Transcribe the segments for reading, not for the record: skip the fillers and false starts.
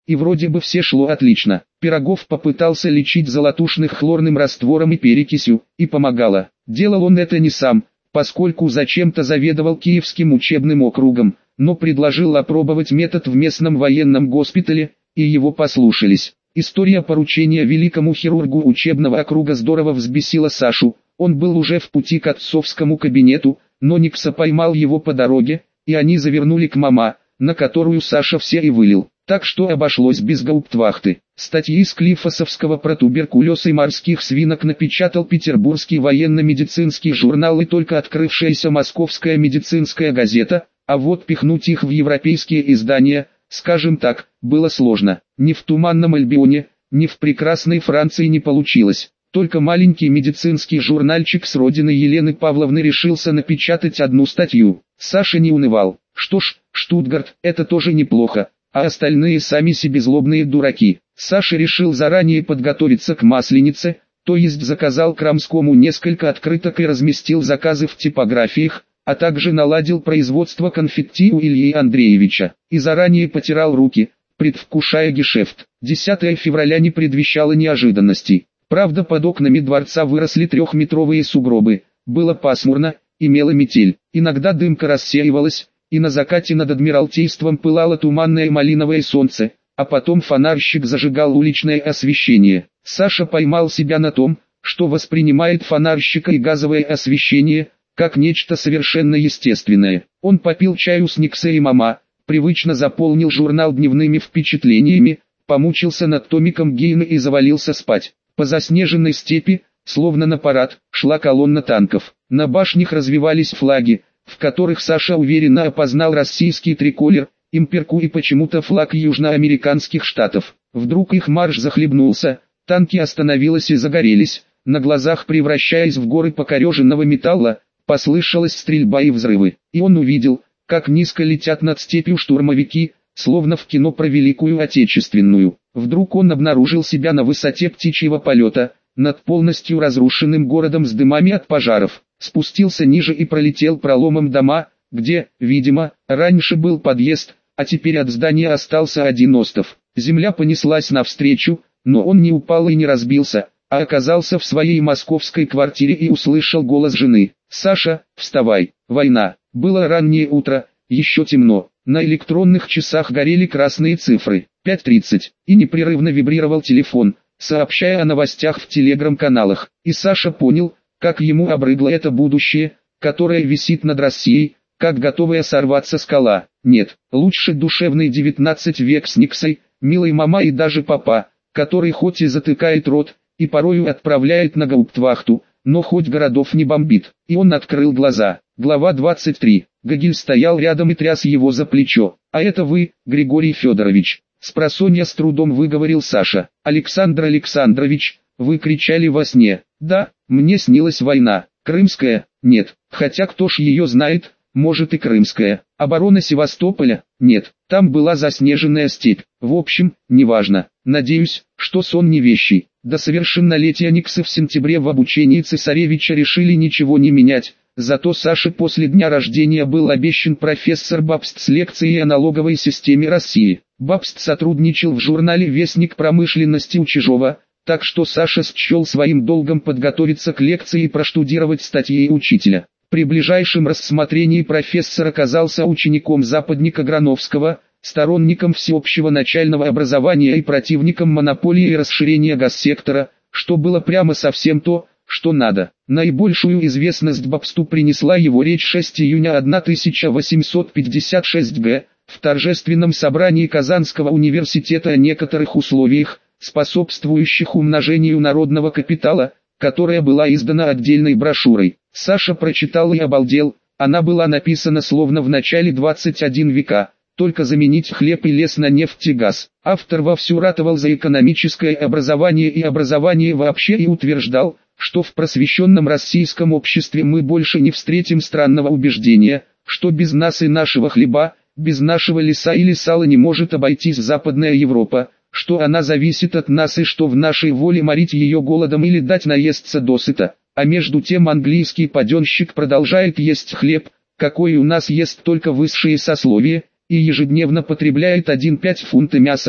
и вроде бы все шло отлично. Пирогов попытался лечить золотушных хлорным раствором и перекисью, и помогало. Делал он это не сам, поскольку зачем-то заведовал Киевским учебным округом, но предложил опробовать метод в местном военном госпитале, и его послушались. История поручения великому хирургу учебного округа здорово взбесила Сашу. Он был уже в пути к отцовскому кабинету, но Никса поймал его по дороге, и они завернули к мама, на которую Саша все и вылил. Так что обошлось без гауптвахты. Статьи из Клифосовского про туберкулез и морских свинок напечатал Петербургский военно-медицинский журнал и только открывшаяся Московская медицинская газета, а вот пихнуть их в европейские издания, скажем так, было сложно. Ни в Туманном Альбионе, ни в прекрасной Франции не получилось. Только маленький медицинский журнальчик с родины Елены Павловны решился напечатать одну статью. Саша не унывал. Что ж, Штутгарт, это тоже неплохо, а остальные сами себе злобные дураки. Саша решил заранее подготовиться к Масленице, то есть заказал Крамскому несколько открыток и разместил заказы в типографиях, а также наладил производство конфетти у Ильи Андреевича, и заранее потирал руки, предвкушая гешефт. 10 февраля не предвещало неожиданностей. Правда, под окнами дворца выросли 3-метровые сугробы, было пасмурно, имела метель, иногда дымка рассеивалась, и на закате над Адмиралтейством пылало туманное малиновое солнце, а потом фонарщик зажигал уличное освещение. Саша поймал себя на том, что воспринимает фонарщика и газовое освещение, как нечто совершенно естественное. Он попил чаю с Никсой и мама, привычно заполнил журнал дневными впечатлениями, помучился над томиком Гейна и завалился спать. По заснеженной степи, словно на парад, шла колонна танков. На башнях развивались флаги, в которых Саша уверенно опознал российский триколор, имперку и почему-то флаг южноамериканских штатов. Вдруг их марш захлебнулся, танки остановились и загорелись, на глазах превращаясь в горы покореженного металла, послышалась стрельба и взрывы. И он увидел, как низко летят над степью штурмовики, словно в кино про Великую Отечественную. Вдруг он обнаружил себя на высоте птичьего полета, над полностью разрушенным городом с дымами от пожаров. Спустился ниже и пролетел проломом дома, где, видимо, раньше был подъезд, а теперь от здания остался один остов. Земля понеслась навстречу, но он не упал и не разбился, а оказался в своей московской квартире и услышал голос жены. «Саша, вставай, война». Было раннее утро, еще темно. На электронных часах горели красные цифры, 5:30, и непрерывно вибрировал телефон, сообщая о новостях в телеграм-каналах. И Саша понял, как ему обрыдло это будущее, которое висит над Россией, как готовая сорваться скала. Нет, лучше душевный 19 век с Никсой, милой мама и даже папа, который хоть и затыкает рот, и порою отправляет на гауптвахту, но хоть городов не бомбит. И он открыл глаза. Глава 23. Гогель стоял рядом и тряс его за плечо. «А это вы, Григорий Федорович?» Спросонья с трудом выговорил Саша. «Александр Александрович, вы кричали во сне». «Да, мне снилась война. Крымская? Нет. Хотя кто ж ее знает, может и Крымская. Оборона Севастополя? Нет. Там была заснеженная степь. В общем, неважно. Надеюсь, что сон не вещий». До совершеннолетия Никсы в сентябре в обучении цесаревича решили ничего не менять. Зато Саше после дня рождения был обещан профессор Бабст с лекцией о налоговой системе России. Бабст сотрудничал в журнале «Вестник промышленности» у Чижова, так что Саша счел своим долгом подготовиться к лекции и проштудировать статьи учителя. При ближайшем рассмотрении профессор оказался учеником западника Грановского, сторонником всеобщего начального образования и противником монополии и расширения госсектора, что было прямо совсем то, что надо. Наибольшую известность Бабсту принесла его речь 6 июня 1856 г. в торжественном собрании Казанского университета о некоторых условиях, способствующих умножению народного капитала, которая была издана отдельной брошюрой. Саша прочитал и обалдел, она была написана словно в начале 21 века. Только заменить хлеб и лес на нефть и газ. Автор вовсю ратовал за экономическое образование и образование вообще и утверждал, что в просвещенном российском обществе мы больше не встретим странного убеждения, что без нас и нашего хлеба, без нашего леса или сала не может обойтись Западная Европа, что она зависит от нас и что в нашей воле морить ее голодом или дать наесться досыта. А между тем английский паденщик продолжает есть хлеб, какой у нас ест только высшие сословия, и ежедневно потребляет 1,5 фунта мяса,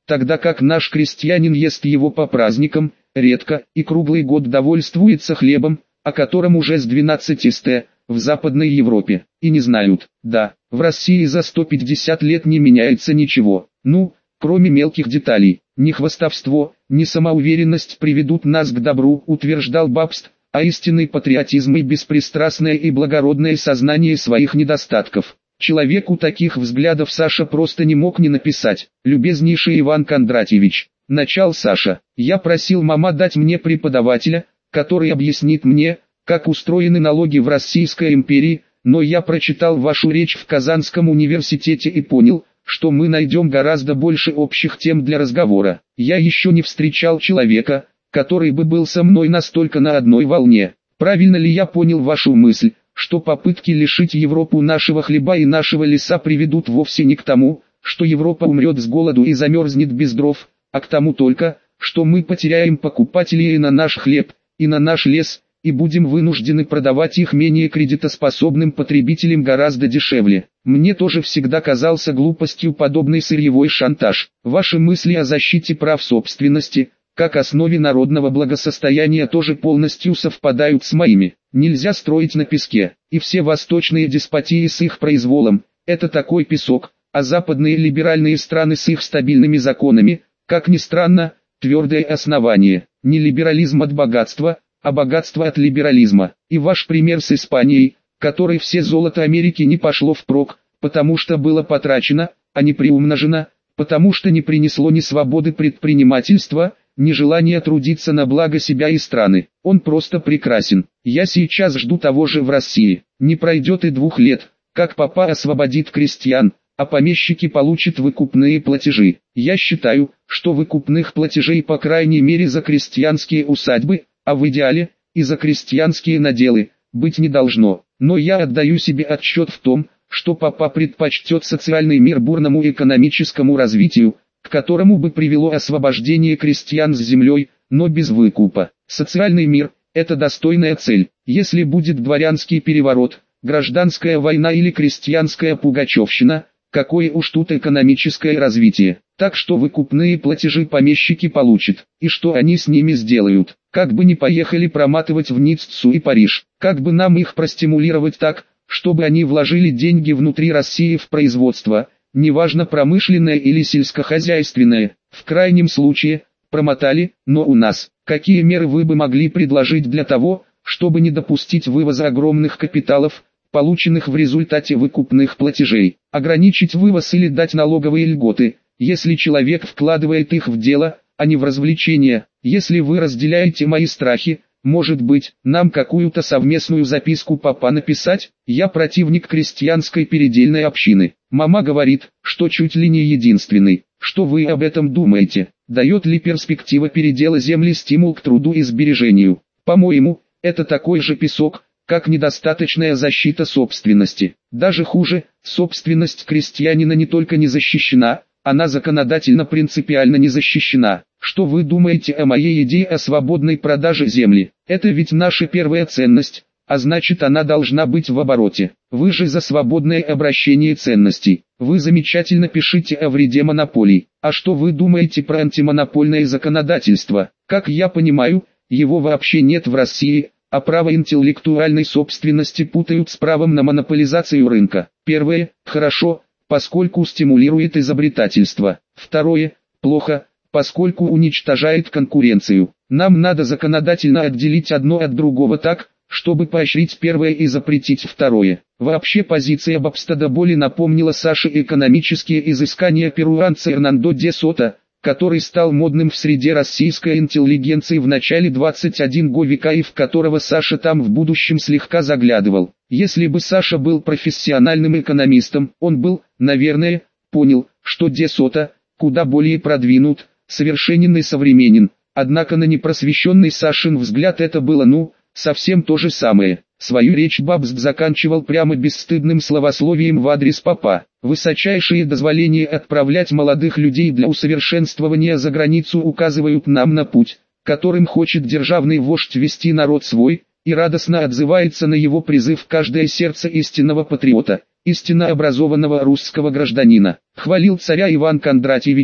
тогда как наш крестьянин ест его по праздникам, редко, и круглый год довольствуется хлебом, о котором уже с 12 ст. в Западной Европе, и не знают. Да, в России за 150 лет не меняется ничего, кроме мелких деталей. Ни хвастовство, ни самоуверенность приведут нас к добру, утверждал Бабст, а истинный патриотизм и беспристрастное и благородное сознание своих недостатков. Человеку таких взглядов Саша просто не мог не написать. «Любезнейший Иван Кондратьевич», начал Саша, я просил мама дать мне преподавателя, который объяснит мне, как устроены налоги в Российской империи, но я прочитал вашу речь в Казанском университете и понял, что мы найдем гораздо больше общих тем для разговора. Я еще не встречал человека, который бы был со мной настолько на одной волне. Правильно ли я понял вашу мысль, что попытки лишить Европу нашего хлеба и нашего леса приведут вовсе не к тому, что Европа умрет с голоду и замерзнет без дров, а к тому только, что мы потеряем покупателей и на наш хлеб, и на наш лес, и будем вынуждены продавать их менее кредитоспособным потребителям гораздо дешевле. Мне тоже всегда казался глупостью подобный сырьевой шантаж. Ваши мысли о защите прав собственности, как основе народного благосостояния, тоже полностью совпадают с моими. Нельзя строить на песке, и все восточные деспотии с их произволом – это такой песок, а западные либеральные страны с их стабильными законами, как ни странно, твердое основание. Не либерализм от богатства, а богатство от либерализма. И ваш пример с Испанией, которой все золото Америки не пошло впрок, потому что было потрачено, а не приумножено, потому что не принесло ни свободы предпринимательства, ни желания трудиться на благо себя и страны. Он просто прекрасен. Я сейчас жду того же в России. Не пройдет и 2 лет, как папа освободит крестьян, а помещики получат выкупные платежи. Я считаю, что выкупных платежей по крайней мере за крестьянские усадьбы, а в идеале, и за крестьянские наделы, быть не должно. Но я отдаю себе отчет в том, что папа предпочтет социальный мир бурному экономическому развитию, к которому бы привело освобождение крестьян с землей, но без выкупа. Социальный мир – это достойная цель. Если будет дворянский переворот, гражданская война или крестьянская пугачевщина, какое уж тут экономическое развитие. Так что выкупные платежи помещики получат, и что они с ними сделают? Как бы ни поехали проматывать в Ниццу и Париж, как бы нам их простимулировать так, чтобы они вложили деньги внутри России в производство, неважно промышленное или сельскохозяйственное, в крайнем случае, промотали, но у нас. Какие меры вы бы могли предложить для того, чтобы не допустить вывоза огромных капиталов, полученных в результате выкупных платежей? Ограничить вывоз или дать налоговые льготы, если человек вкладывает их в дело, а не в развлечения. Если вы разделяете мои страхи, может быть, нам какую-то совместную записку папа написать? Я противник крестьянской передельной общины. Мама говорит, что чуть ли не единственный. Что вы об этом думаете? Дает ли перспектива передела земли стимул к труду и сбережению? По-моему, это такой же песок, как недостаточная защита собственности. Даже хуже, собственность крестьянина не только не защищена, она законодательно принципиально не защищена. Что вы думаете о моей идее о свободной продаже земли? Это ведь наша первая ценность, а значит она должна быть в обороте. Вы же за свободное обращение ценностей. Вы замечательно пишите о вреде монополий. А что вы думаете про антимонопольное законодательство? Как я понимаю, его вообще нет в России, а право интеллектуальной собственности путают с правом на монополизацию рынка. Первое – хорошо, поскольку стимулирует изобретательство. Второе – плохо, поскольку уничтожает конкуренцию. Нам надо законодательно отделить одно от другого так, чтобы поощрить первое и запретить второе. Вообще позиция Бабста до боли напомнила Саше экономические изыскания перуанца Эрнандо де Сото, который стал модным в среде российской интеллигенции в начале 21 века и в которого Саша там в будущем слегка заглядывал. Если бы Саша был профессиональным экономистом, он был, наверное, понял, что де Сото куда более продвинут, совершенен и современен, однако на непросвещенный Сашин взгляд это было совсем то же самое. Свою речь Бабст заканчивал прямо бесстыдным словословием в адрес папа. Высочайшие дозволения отправлять молодых людей для усовершенствования за границу указывают нам на путь, которым хочет державный вождь вести народ свой, и радостно отзывается на его призыв каждое сердце истинного патриота, истинно образованного русского гражданина. Хвалил царя Иван Кондратьевич,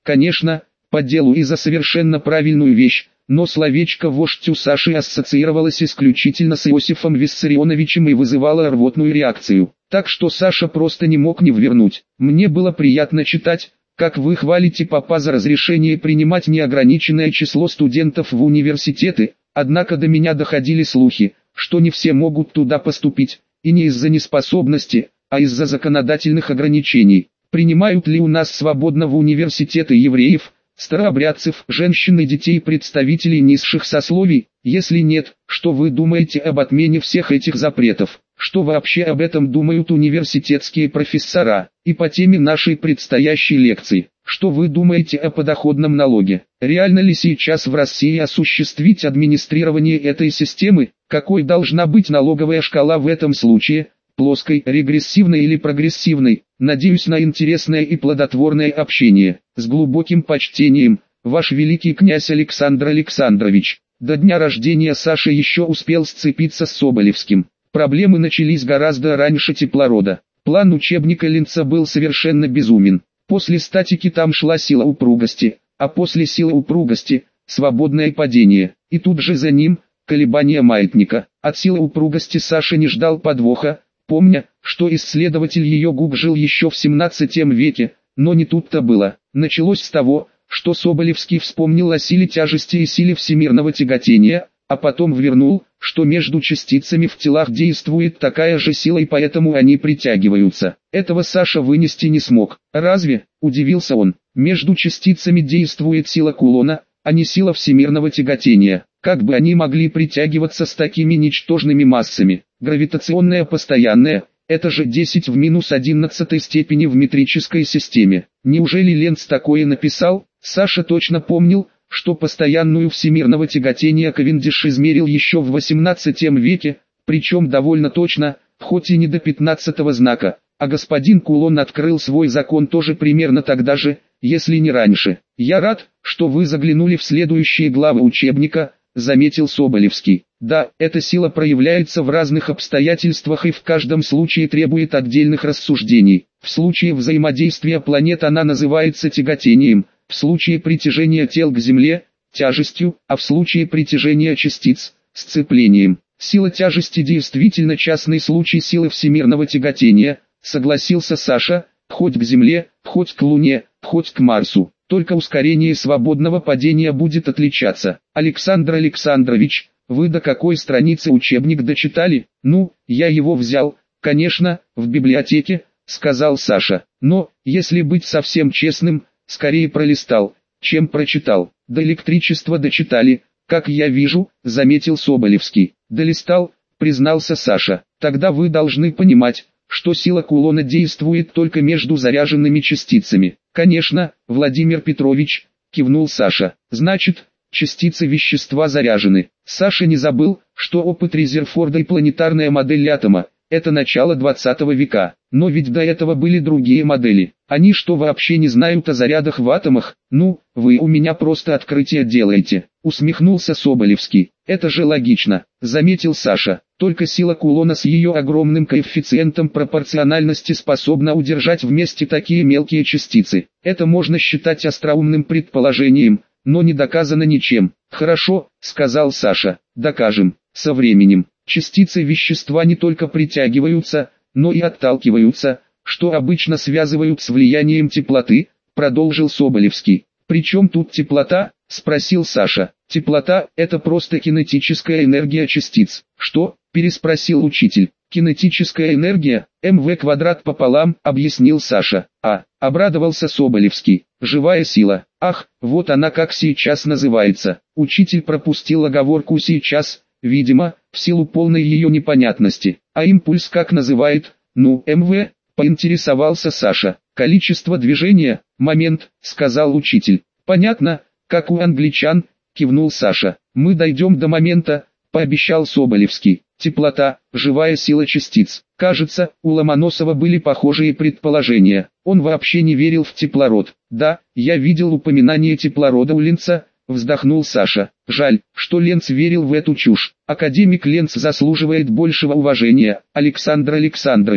Конечно, по делу и за совершенно правильную вещь, но словечко «вождь» у Саши ассоциировалось исключительно с Иосифом Виссарионовичем и вызывало рвотную реакцию. Так что Саша просто не мог не ввернуть. Мне было приятно читать, как вы хвалите папа за разрешение принимать неограниченное число студентов в университеты, однако до меня доходили слухи, что не все могут туда поступить, и не из-за неспособности, а из-за законодательных ограничений. Принимают ли у нас свободно в университеты евреев, старообрядцев, женщин и детей, представителей низших сословий? Если нет, что вы думаете об отмене всех этих запретов? Что вообще об этом думают университетские профессора? И по теме нашей предстоящей лекции, что вы думаете о подоходном налоге? Реально ли сейчас в России осуществить администрирование этой системы? Какой должна быть налоговая шкала в этом случае? Плоской, регрессивной или прогрессивной? Надеюсь на интересное и плодотворное общение. С глубоким почтением, ваш великий князь Александр Александрович. До дня рождения Саша еще успел сцепиться с Соболевским. Проблемы начались гораздо раньше Теплорода. План учебника Ленца был совершенно безумен. После статики там шла сила упругости, а после силы упругости – свободное падение. И тут же за ним – колебания маятника. От силы упругости Саша не ждал подвоха, помня, что исследователь ее губ жил еще в 17 веке, но не тут-то было. Началось с того, что Соболевский вспомнил о силе тяжести и силе всемирного тяготения, а потом ввернул, что между частицами в телах действует такая же сила и поэтому они притягиваются. Этого Саша вынести не смог. «Разве?» – удивился он. «Между частицами действует сила кулона, а не сила всемирного тяготения. Как бы они могли притягиваться с такими ничтожными массами? Гравитационная постоянная – это же 10 в минус 11 степени в метрической системе. Неужели Ленц такое написал?» Саша точно помнил, что постоянную всемирного тяготения Кавендиш измерил еще в 18 веке, причем довольно точно, хоть и не до 15-го знака, а господин Кулон открыл свой закон тоже примерно тогда же, если не раньше. «Я рад, что вы заглянули в следующие главы учебника», — заметил Соболевский. «Да, эта сила проявляется в разных обстоятельствах и в каждом случае требует отдельных рассуждений. В случае взаимодействия планет она называется тяготением, в случае притяжения тел к Земле – тяжестью, а в случае притяжения частиц – сцеплением. Сила тяжести действительно частный случай силы всемирного тяготения», – согласился Саша, «хоть к Земле, хоть к Луне, хоть к Марсу. Только ускорение свободного падения будет отличаться». «Александр Александрович, вы до какой страницы учебник дочитали?» «Ну, я его взял, конечно, в библиотеке», – сказал Саша. «Но, если быть совсем честным, скорее пролистал, чем прочитал». «До электричества дочитали, как я вижу», — заметил Соболевский. «Долистал», — признался Саша. «Тогда вы должны понимать, что сила кулона действует только между заряженными частицами». «Конечно, Владимир Петрович», — кивнул Саша. «Значит, частицы вещества заряжены». Саша не забыл, что опыт Резерфорда и планетарная модель атома — это начало 20 века. Но ведь до этого были другие модели. Они что, вообще не знают о зарядах в атомах? «Ну, вы у меня просто открытие делаете», — усмехнулся Соболевский. «Это же логично», — заметил Саша. «Только сила кулона с ее огромным коэффициентом пропорциональности способна удержать вместе такие мелкие частицы. Это можно считать остроумным предположением, но не доказано ничем». «Хорошо», — сказал Саша, — «докажем. Со временем частицы вещества не только притягиваются, но и отталкиваются, что обычно связывают с влиянием теплоты», — продолжил Соболевский. «При чем тут теплота?» — спросил Саша. «Теплота — это просто кинетическая энергия частиц». «Что?» — переспросил учитель. «Кинетическая энергия, МВ квадрат пополам», — объяснил Саша. Обрадовался Соболевский. «Живая сила. Ах, вот она как сейчас называется». Учитель пропустил оговорку «сейчас», видимо, в силу полной ее непонятности. «А импульс как называют?» «Ну, МВ», — поинтересовался Саша. «Количество движения, момент», — сказал учитель. «Понятно, как у англичан», — кивнул Саша. «Мы дойдем до момента», — пообещал Соболевский. «Теплота, живая сила частиц». Кажется, у Ломоносова были похожие предположения. Он вообще не верил в теплород. «Да, я видел упоминание теплорода у Ленца», — вздохнул Саша. «Жаль, что Ленц верил в эту чушь. Академик Ленц заслуживает большего уважения, Александр Александрович».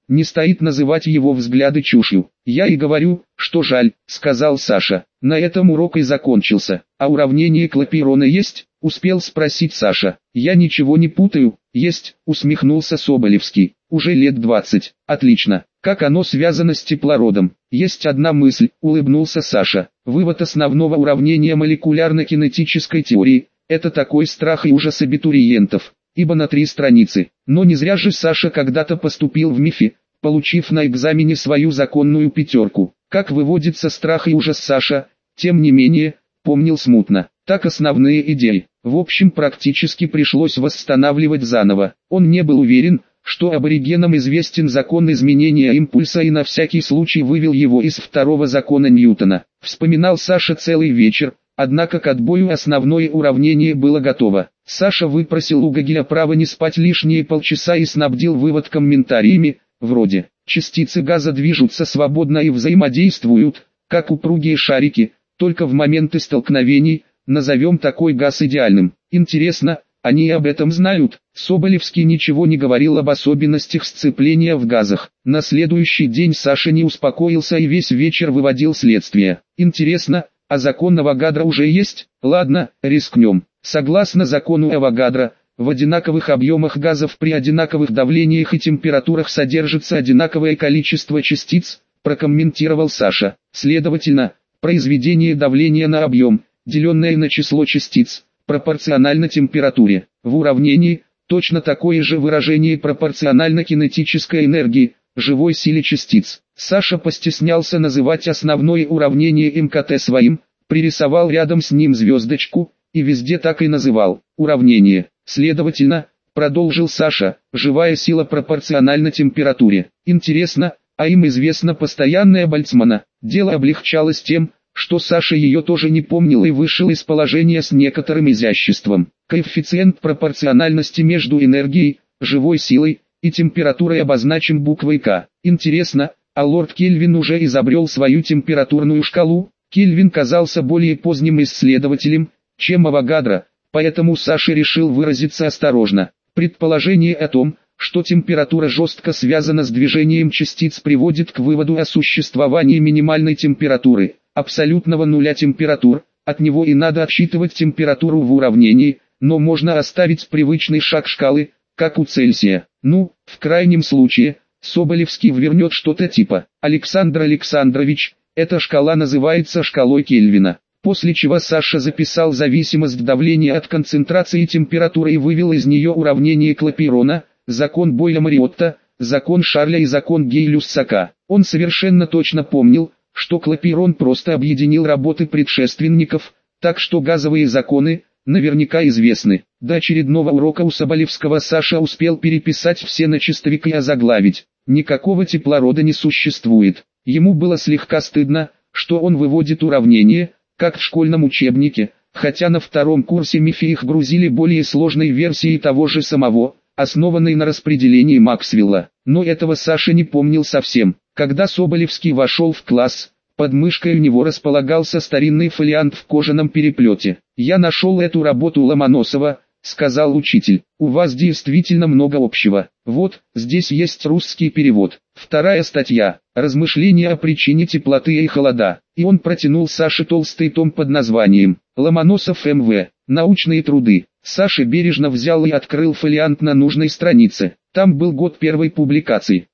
Не стоит называть его взгляды чушью. Я и говорю, что жаль, сказал Саша. На этом урок и закончился. А уравнение Клапейрона есть? Успел спросить Саша. Я ничего не путаю. Есть, усмехнулся Соболевский. Уже лет 20. Отлично. Как оно связано с теплородом? Есть одна мысль, улыбнулся Саша. Вывод основного уравнения молекулярно-кинетической теории. Это такой страх и ужас абитуриентов. Ибо на 3 страницы. Но не зря же Саша когда-то поступил в МИФИ, получив на экзамене свою законную 5. Как выводится страх и ужас Саша, тем не менее, помнил смутно. Так основные идеи. В общем, практически пришлось восстанавливать заново. Он не был уверен, что аборигенам известен закон изменения импульса, и на всякий случай вывел его из 2-го закона Ньютона. Вспоминал Саша целый вечер, однако к отбою основное уравнение было готово. Саша выпросил у Гегеля право не спать лишние полчаса и снабдил вывод комментариями, вроде: частицы газа движутся свободно и взаимодействуют, как упругие шарики, только в моменты столкновений, назовем такой газ идеальным. Интересно, они об этом знают? Соболевский ничего не говорил об особенностях сцепления в газах. На следующий день Саша не успокоился и весь вечер выводил следствие. Интересно, а закон Авогадро уже есть? Ладно, рискнем. Согласно закону Авогадро, в одинаковых объемах газов при одинаковых давлениях и температурах содержится одинаковое количество частиц, прокомментировал Саша. Следовательно, произведение давления на объем, деленное на число частиц, пропорционально температуре. В уравнении, точно такое же выражение пропорционально кинетической энергии, живой силе частиц. Саша постеснялся называть основное уравнение МКТ своим, пририсовал рядом с ним звездочку, и везде так и называл. Уравнение. Следовательно, продолжил Саша, живая сила пропорциональна температуре. Интересно, а им известна постоянная Больцмана. Дело облегчалось тем, что Саша ее тоже не помнил и вышел из положения с некоторым изяществом. Коэффициент пропорциональности между энергией, живой силой и температурой обозначим буквой К. Интересно, а лорд Кельвин уже изобрел свою температурную шкалу? Кельвин казался более поздним исследователем, чем Авогадро, поэтому Саша решил выразиться осторожно. Предположение о том, что температура жестко связана с движением частиц, приводит к выводу о существовании минимальной температуры, абсолютного нуля температур. От него и надо отсчитывать температуру в уравнении, но можно оставить привычный шаг шкалы, как у Цельсия. Ну, в крайнем случае, Соболевский ввернет что-то типа: Александр Александрович, эта шкала называется шкалой Кельвина. После чего Саша записал зависимость давления от концентрации температуры и вывел из нее уравнение Клапейрона, закон Бойля-Мариотта, закон Шарля и закон Гей-Люссака. Он совершенно точно помнил, что Клапейрон просто объединил работы предшественников, так что газовые законы наверняка известны. До очередного урока у Соболевского Саша успел переписать все на чистовик и озаглавить: «Никакого теплорода не существует». Ему было слегка стыдно, что он выводит уравнения, как в школьном учебнике, хотя на 2-м курсе МИФИ их грузили более сложной версией того же самого, основанной на распределении Максвелла. Но этого Саша не помнил совсем. Когда Соболевский вошел в класс, под мышкой у него располагался старинный фолиант в кожаном переплете. «Я нашел эту работу Ломоносова», — сказал учитель. «У вас действительно много общего. Вот, здесь есть русский перевод. 2-я статья. Размышления о причине теплоты и холода». И он протянул Саше толстый том под названием «Ломоносов М.В. Научные труды». Саша бережно взял и открыл фолиант на нужной странице. Там был год первой публикации.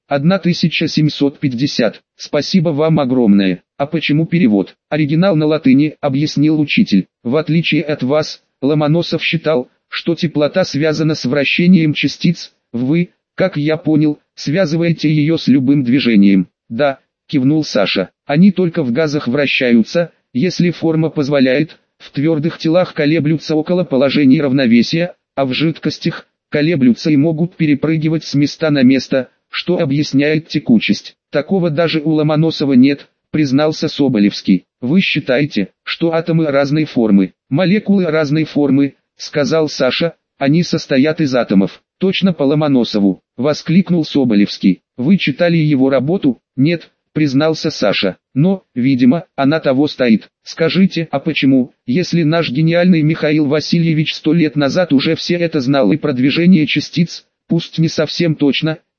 1750. Спасибо вам огромное. А почему перевод? Оригинал на латыни, объяснил учитель. В отличие от вас, Ломоносов считал, что теплота связана с вращением частиц. Вы, как я понял, связываете ее с любым движением. Да, кивнул Саша. Они только в газах вращаются, если форма позволяет. В твердых телах колеблются около положений равновесия, а в жидкостях колеблются и могут перепрыгивать с места на место, что объясняет текучесть. Такого даже у Ломоносова нет, признался Соболевский. Вы считаете, что атомы разной формы, молекулы разной формы, сказал Саша, они состоят из атомов. Точно по Ломоносову, воскликнул Соболевский. Вы читали его работу? Нет, признался Саша. Но, видимо, она того стоит. Скажите, а почему, если наш гениальный Михаил Васильевич 100 лет назад уже все это знал и про движение частиц, пусть не совсем точно,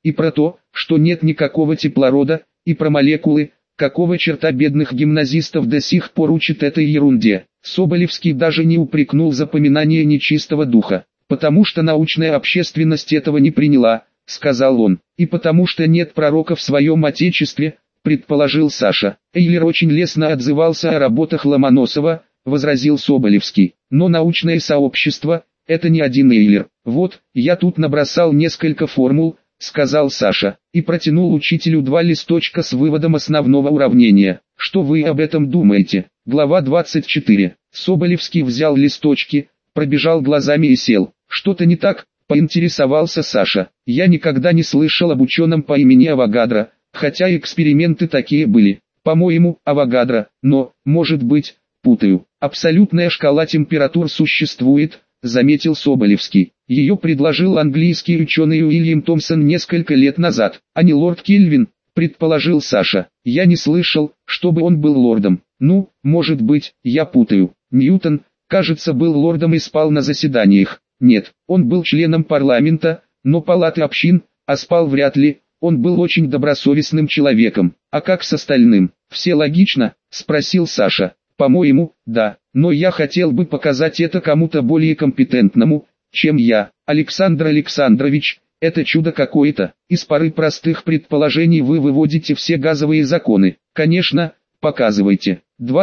и про то, что нет никакого теплорода, и про молекулы, какого черта бедных гимназистов до сих пор учат этой ерунде. Соболевский даже не упрекнул за поминание нечистого духа, потому что научная общественность этого не приняла, сказал он, и потому что нет пророка в своем отечестве, предположил Саша. Эйлер очень лестно отзывался о работах Ломоносова, возразил Соболевский, но научное сообщество – это не один Эйлер. Вот, я тут набросал несколько формул, сказал Саша, и протянул учителю 2 листочка с выводом основного уравнения. Что вы об этом думаете? Глава 24. Соболевский взял листочки, пробежал глазами и сел. Что-то не так? Поинтересовался Саша. Я никогда не слышал об ученом по имени Авогадро, хотя эксперименты такие были. По-моему, Авогадро, но, может быть, путаю. Абсолютная шкала температур существует, заметил Соболевский. Ее предложил английский ученый Уильям Томпсон несколько лет назад, а не лорд Кельвин, предположил Саша. Я не слышал, чтобы он был лордом. Ну, может быть, я путаю. Ньютон, кажется, был лордом и спал на заседаниях. Нет, он был членом парламента, но палаты общин, а спал вряд ли. Он был очень добросовестным человеком. А как с остальным? Все логично? Спросил Саша. По-моему, да, но я хотел бы показать это кому-то более компетентному, чем я. Александр Александрович, это чудо какое-то. Из пары простых предположений вы выводите все газовые законы. Конечно, показывайте.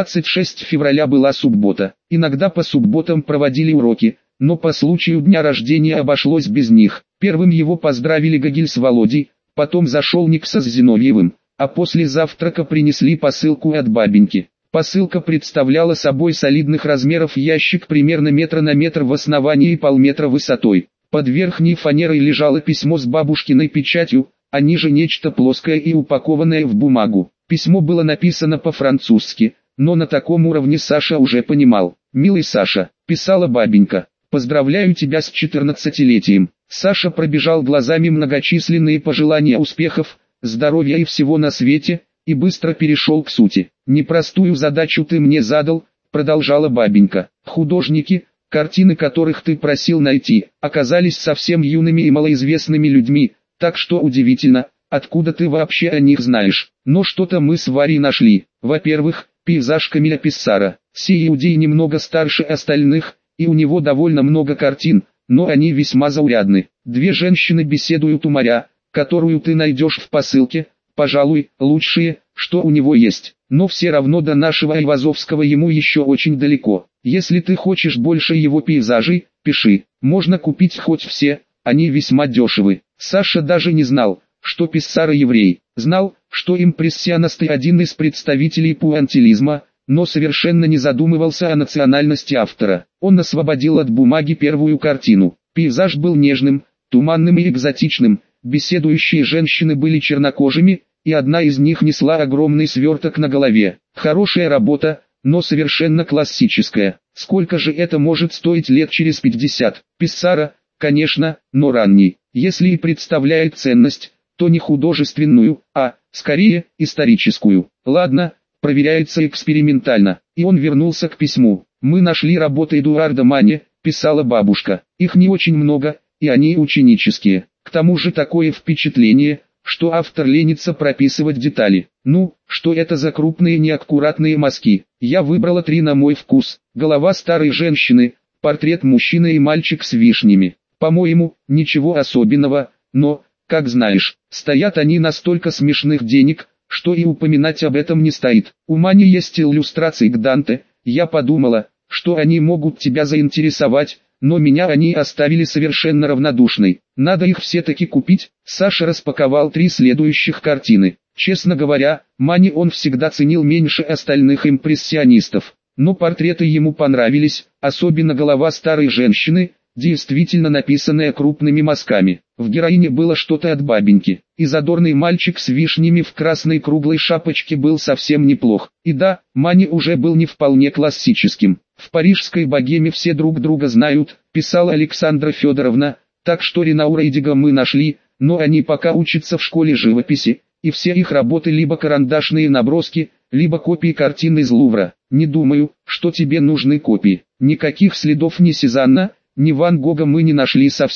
26 февраля была суббота. Иногда по субботам проводили уроки, но по случаю дня рождения обошлось без них. Первым его поздравили Гогель с Володей, потом зашел Никса с Зиновьевым, а после завтрака принесли посылку от бабеньки. Посылка представляла собой солидных размеров ящик примерно метра на метр в основании и полметра высотой. Под верхней фанерой лежало письмо с бабушкиной печатью, а ниже нечто плоское и упакованное в бумагу. Письмо было написано по-французски, но на таком уровне Саша уже понимал. «Милый Саша», — писала бабенька, — «поздравляю тебя с 14-летием». Саша пробежал глазами многочисленные пожелания успехов, здоровья и всего на свете, и быстро перешел к сути. «Непростую задачу ты мне задал», — продолжала бабенька. «Художники, картины которых ты просил найти, оказались совсем юными и малоизвестными людьми, так что удивительно, откуда ты вообще о них знаешь. Но что-то мы с Варей нашли. Во-первых, пейзаж Камиля Писсара. Сей иудей немного старше остальных, и у него довольно много картин, но они весьма заурядны. 2 женщины беседуют у моря, которую ты найдешь в посылке, пожалуй, лучшие, что у него есть. Но все равно до нашего Айвазовского ему еще очень далеко. Если ты хочешь больше его пейзажей, пиши. Можно купить хоть все, они весьма дешевы». Саша даже не знал, что Писсаро еврей. Знал, что импрессионисты один из представителей пуантилизма, но совершенно не задумывался о национальности автора. Он освободил от бумаги первую картину. Пейзаж был нежным, туманным и экзотичным. Беседующие женщины были чернокожими, и одна из них несла огромный сверток на голове. Хорошая работа, но совершенно классическая. Сколько же это может стоить лет через 50? Писсаро, конечно, но ранний. Если и представляет ценность, то не художественную, а, скорее, историческую. Ладно, проверяется экспериментально. И он вернулся к письму. «Мы нашли работы Эдуарда Мане», — писала бабушка. «Их не очень много, и они ученические. К тому же такое впечатление, что автор ленится прописывать детали. Ну, что это за крупные неаккуратные мазки? Я выбрала 3 на мой вкус. Голова старой женщины, портрет мужчины и мальчик с вишнями. По-моему, ничего особенного, но, как знаешь, стоят они на столько смешных денег, что и упоминать об этом не стоит. У Мани есть иллюстрации к Данте. Я подумала, что они могут тебя заинтересовать, но меня они оставили совершенно равнодушной. Надо их все-таки купить». Саша распаковал 3 следующих картины. Честно говоря, Мани он всегда ценил меньше остальных импрессионистов. Но портреты ему понравились, особенно голова старой женщины, действительно написанная крупными мазками. В героине было что-то от бабеньки. И задорный мальчик с вишнями в красной круглой шапочке был совсем неплох. И да, Мани уже был не вполне классическим. «В парижской богеме все друг друга знают», — писала Александра Федоровна, «так что Ренаура и Дига мы нашли, но они пока учатся в школе живописи, и все их работы либо карандашные наброски, либо копии картин из Лувра. Не думаю, что тебе нужны копии. Никаких следов ни Сезанна, ни Ван Гога мы не нашли совсем.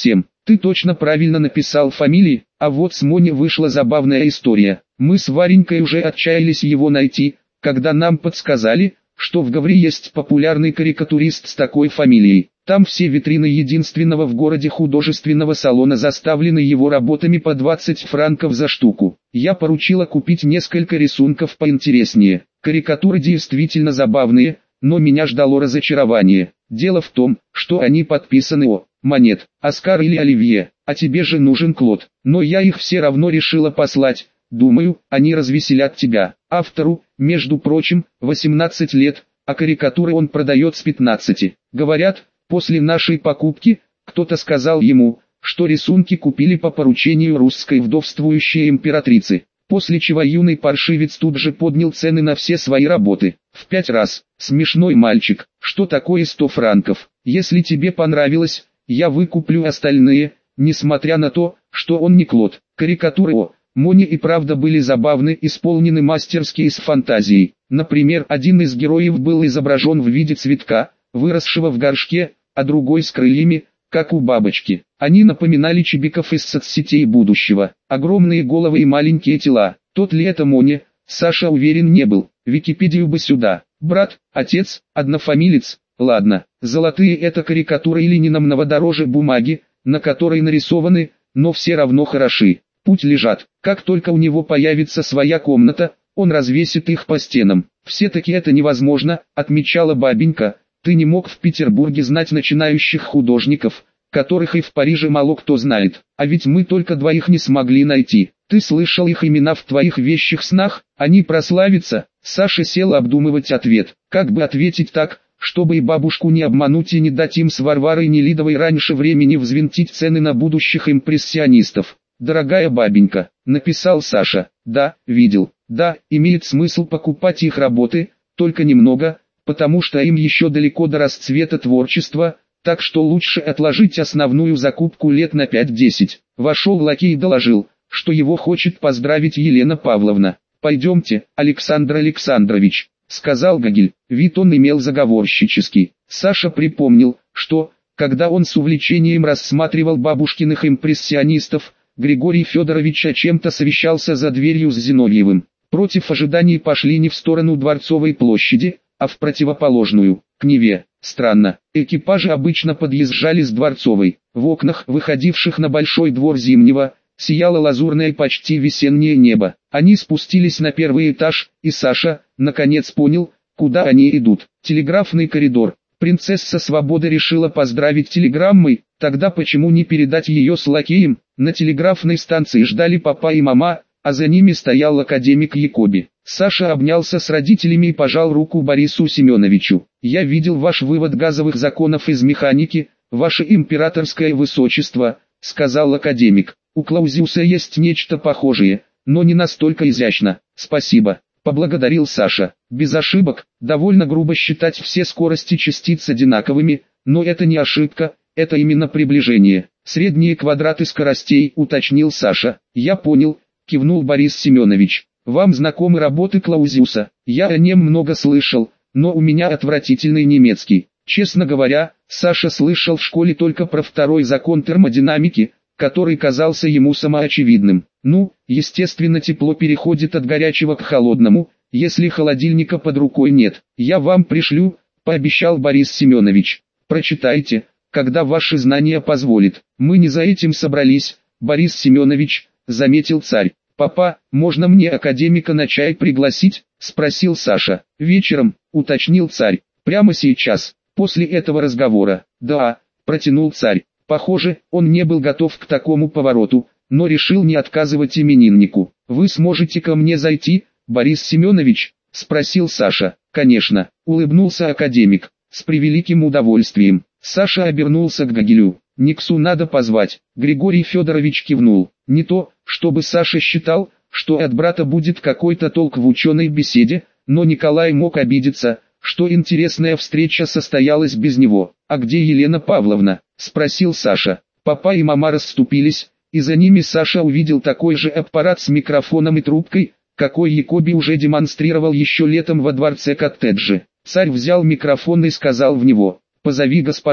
Ты точно правильно написал фамилии, а вот с Мони вышла забавная история. Мы с Варенькой уже отчаялись его найти, когда нам подсказали, что в Гаври есть популярный карикатурист с такой фамилией. Там все витрины единственного в городе художественного салона заставлены его работами по 20 франков за штуку. Я поручила купить несколько рисунков поинтереснее. Карикатуры действительно забавные, но меня ждало разочарование. Дело в том, что они подписаны О. Монет, Оскар или Оливье, а тебе же нужен Клод. Но я их все равно решила послать. Думаю, они развеселят тебя. Автору, между прочим, 18 лет, а карикатуры он продает с 15. Говорят, после нашей покупки, кто-то сказал ему, что рисунки купили по поручению русской вдовствующей императрицы. После чего юный паршивец тут же поднял цены на все свои работы. В 5 раз. Смешной мальчик. Что такое 100 франков? Если тебе понравилось, я выкуплю остальные, несмотря на то, что он не Клод. Карикатуры О. Мони и правда были забавны, исполнены мастерски и с фантазией. Например, один из героев был изображен в виде цветка, выросшего в горшке, а другой с крыльями, как у бабочки. Они напоминали чебиков из соцсетей будущего. Огромные головы и маленькие тела. Тот ли это Мони? Саша уверен не был. Википедию бы сюда. Брат, отец, однофамилец. Ладно, золотые это карикатуры Лениным дороже бумаги, на которой нарисованы, но все равно хороши. Путь лежат. Как только у него появится своя комната, он развесит их по стенам. Все-таки это невозможно, отмечала бабенька. Ты не мог в Петербурге знать начинающих художников, которых и в Париже мало кто знает. А ведь мы только двоих не смогли найти. Ты слышал их имена в твоих вещих снах? Они прославятся. Саша села обдумывать ответ. Как бы ответить так, чтобы и бабушку не обмануть и не дать им с Варварой Нелидовой раньше времени взвинтить цены на будущих импрессионистов. «Дорогая бабенька», — написал Саша. «Да, видел. Да, имеет смысл покупать их работы, только немного, потому что им еще далеко до расцвета творчества, так что лучше отложить основную закупку лет на 5-10. Вошел лакей и доложил, что его хочет поздравить Елена Павловна. «Пойдемте, Александр Александрович», — сказал Гогель. Вид он имел заговорщический. Саша припомнил, что, когда он с увлечением рассматривал бабушкиных импрессионистов, Григорий Федорович о чем-то совещался за дверью с Зиновьевым. Против ожиданий пошли не в сторону Дворцовой площади, а в противоположную, к Неве. Странно, экипажи обычно подъезжали с Дворцовой. В окнах, выходивших на большой двор Зимнего, сияло лазурное почти весеннее небо. Они спустились на первый этаж, и Саша, наконец понял, куда они идут. Телеграфный коридор. Принцесса Свобода решила поздравить телеграммой, тогда почему не передать ее с лакеем? На телеграфной станции ждали папа и мама, а за ними стоял академик Якоби. Саша обнялся с родителями и пожал руку Борису Семеновичу. «Я видел ваш вывод газовых законов из механики, ваше императорское высочество», — сказал академик. «У Клаузиуса есть нечто похожее, но не настолько изящно». «Спасибо», — поблагодарил Саша. «Без ошибок, довольно грубо считать все скорости частиц одинаковыми, но это не ошибка, это именно приближение. Средние квадраты скоростей», — уточнил Саша. «Я понял», — кивнул Борис Семенович. «Вам знакомы работы Клаузиуса? Я о нем много слышал, но у меня отвратительный немецкий. Честно говоря, Саша слышал в школе только про второй закон термодинамики, который казался ему самоочевидным. Ну, естественно, тепло переходит от горячего к холодному, если холодильника под рукой нет. Я вам пришлю», — пообещал Борис Семенович. «Прочитайте, когда ваши знания позволят. Мы не за этим собрались, Борис Семенович», — заметил царь. «Папа, можно мне академика на чай пригласить?» — спросил Саша. «Вечером», — уточнил царь. «Прямо сейчас, после этого разговора». «Да», — протянул царь. Похоже, он не был готов к такому повороту, но решил не отказывать имениннику. «Вы сможете ко мне зайти, Борис Семенович?» — спросил Саша. «Конечно», — улыбнулся академик. «С превеликим удовольствием». Саша обернулся к Гогелю. «Никсу надо позвать». Григорий Федорович кивнул. Не то, чтобы Саша считал, что от брата будет какой-то толк в ученой беседе, но Николай мог обидеться, что интересная встреча состоялась без него. «А где Елена Павловна?» — спросил Саша. Папа и мама расступились, и за ними Саша увидел такой же аппарат с микрофоном и трубкой, какой Якоби уже демонстрировал еще летом во дворце коттеджи. Царь взял микрофон и сказал в него: «Позови госпожу».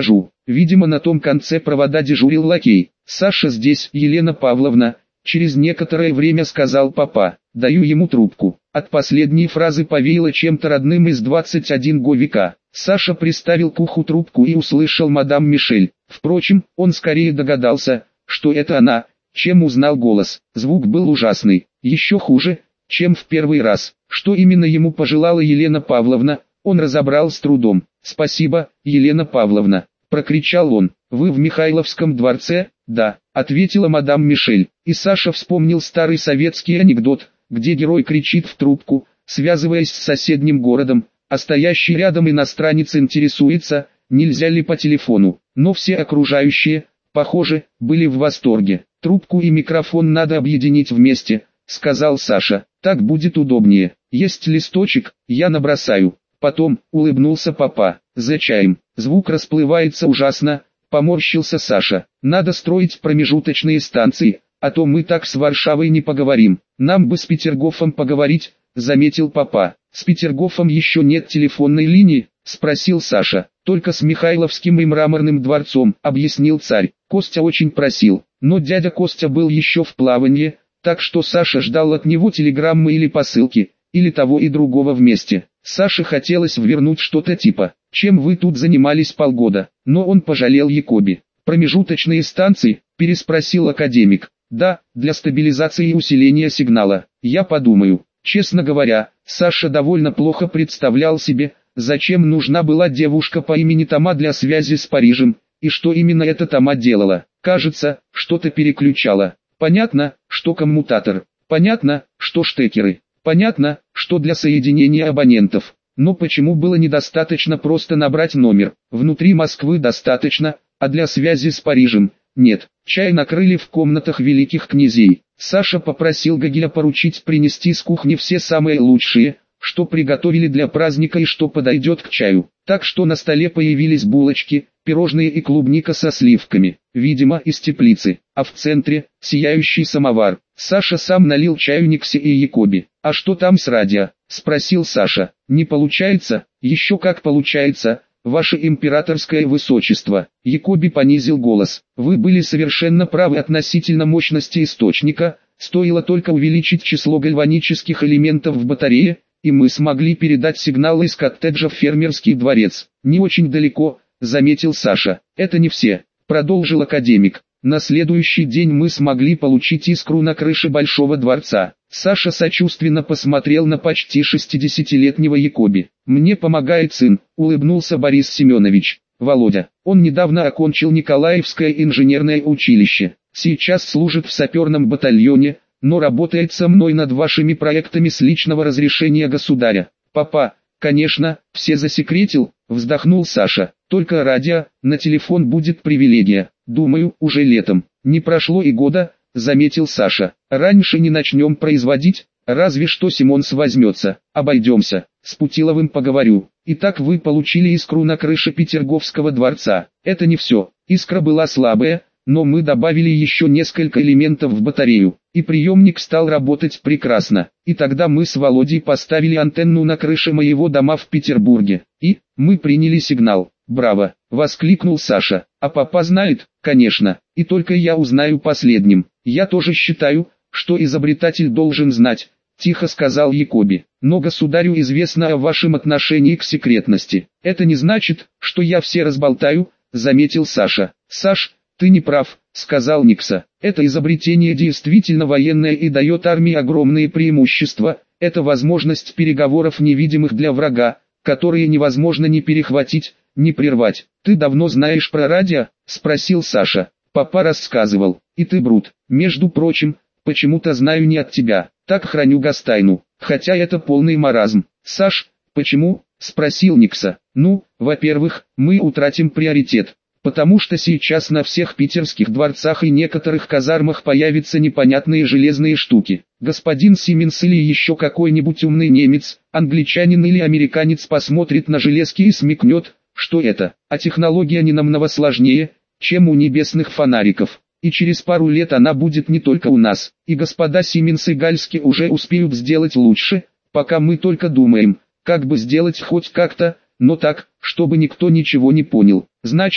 Видимо, на том конце провода дежурил лакей. «Саша здесь, Елена Павловна», — через некоторое время сказал папа. Даю ему трубку. От последней фразы повеяло чем-то родным из 21 века. Саша приставил к уху трубку и услышал мадам Мишель. Впрочем, он скорее догадался, что это она, чем узнал голос. Звук был ужасный, еще хуже, чем в первый раз. Что именно ему пожелала Елена Павловна, он разобрал с трудом. «Спасибо, Елена Павловна», — прокричал он. «Вы в Михайловском дворце?» «Да», — ответила мадам Мишель. И Саша вспомнил старый советский анекдот, где герой кричит в трубку, связываясь с соседним городом, а стоящий рядом иностранец интересуется, нельзя ли по телефону. Но все окружающие, похоже, были в восторге. «Трубку и микрофон надо объединить вместе», — сказал Саша. «Так будет удобнее. Есть листочек, я набросаю». Потом, улыбнулся папа, за чаем. Звук расплывается ужасно, поморщился Саша. «Надо строить промежуточные станции, а то мы так с Варшавой не поговорим. Нам бы с Петергофом поговорить», — заметил папа. «С Петергофом еще нет телефонной линии?» — спросил Саша. «Только с Михайловским и Мраморным дворцом», — объяснил царь. Костя очень просил, но дядя Костя был еще в плавании, так что Саша ждал от него телеграммы или посылки, или того и другого вместе. Саше хотелось ввернуть что-то типа «Чем вы тут занимались полгода?», но он пожалел Якоби. «Промежуточные станции?» — переспросил академик. «Да, для стабилизации и усиления сигнала. Я подумаю». Честно говоря, Саша довольно плохо представлял себе, зачем нужна была девушка по имени Тома для связи с Парижем, и что именно эта Тома делала. Кажется, что-то переключала. Понятно, что коммутатор. Понятно, что штекеры. Понятно, что для соединения абонентов. Но почему было недостаточно просто набрать номер? Внутри Москвы достаточно, а для связи с Парижем – нет. Чай накрыли в комнатах великих князей. Саша попросил Гогеля поручить принести с кухни все самые лучшие, что приготовили для праздника и что подойдет к чаю. Так что на столе появились булочки, пирожные и клубника со сливками, видимо из теплицы, а в центре – сияющий самовар. Саша сам налил чаю Никсе и Якоби. «А что там с радио?» – спросил Саша. «Не получается?» «Еще как получается, ваше императорское высочество». Якоби понизил голос. «Вы были совершенно правы относительно мощности источника, стоило только увеличить число гальванических элементов в батарее, и мы смогли передать сигнал из коттеджа в фермерский дворец. Не очень далеко», — заметил Саша. «Это не все», — продолжил академик. «На следующий день мы смогли получить искру на крыше Большого дворца». Саша сочувственно посмотрел на почти 60-летнего Якоби. «Мне помогает сын», — улыбнулся Борис Семенович. «Володя, он недавно окончил Николаевское инженерное училище, сейчас служит в саперном батальоне, но работает со мной над вашими проектами с личного разрешения государя». «Папа, конечно, все засекретил», — вздохнул Саша. «Только радио, на телефон будет привилегия, думаю, уже летом». «Не прошло и года», — заметил Саша. «Раньше не начнем производить, разве что Симонс возьмется. Обойдемся, с Путиловым поговорю». «Итак, вы получили искру на крыше Петерговского дворца». «Это не все, искра была слабая, но мы добавили еще несколько элементов в батарею, и приемник стал работать прекрасно. И тогда мы с Володей поставили антенну на крыше моего дома в Петербурге, и мы приняли сигнал». «Браво!» — воскликнул Саша. «А папа знает?» «Конечно, и только я узнаю последним». «Я тоже считаю, что изобретатель должен знать», — тихо сказал Якоби. «Но государю известно о вашем отношении к секретности». «Это не значит, что я все разболтаю», — заметил Саша. «Саш, ты не прав», — сказал Никса. «Это изобретение действительно военное и дает армии огромные преимущества. Это возможность переговоров невидимых для врага, которые невозможно ни перехватить, ни прервать». «Ты давно знаешь про радио?» — спросил Саша. «Папа рассказывал. И ты, Брут, между прочим, почему-то знаю не от тебя. Так храню гостайну, хотя это полный маразм». «Саш, почему?» — спросил Никса. «Ну, во-первых, мы утратим приоритет, потому что сейчас на всех питерских дворцах и некоторых казармах появятся непонятные железные штуки. Господин Сименс или еще какой-нибудь умный немец, англичанин или американец посмотрит на железки и смекнет, что это, а технология не намного сложнее, чем у небесных фонариков. И через пару лет она будет не только у нас, и господа Сименс и Гальски уже успеют сделать лучше, пока мы только думаем, как бы сделать хоть как-то, но так, чтобы никто ничего не понял. Значит,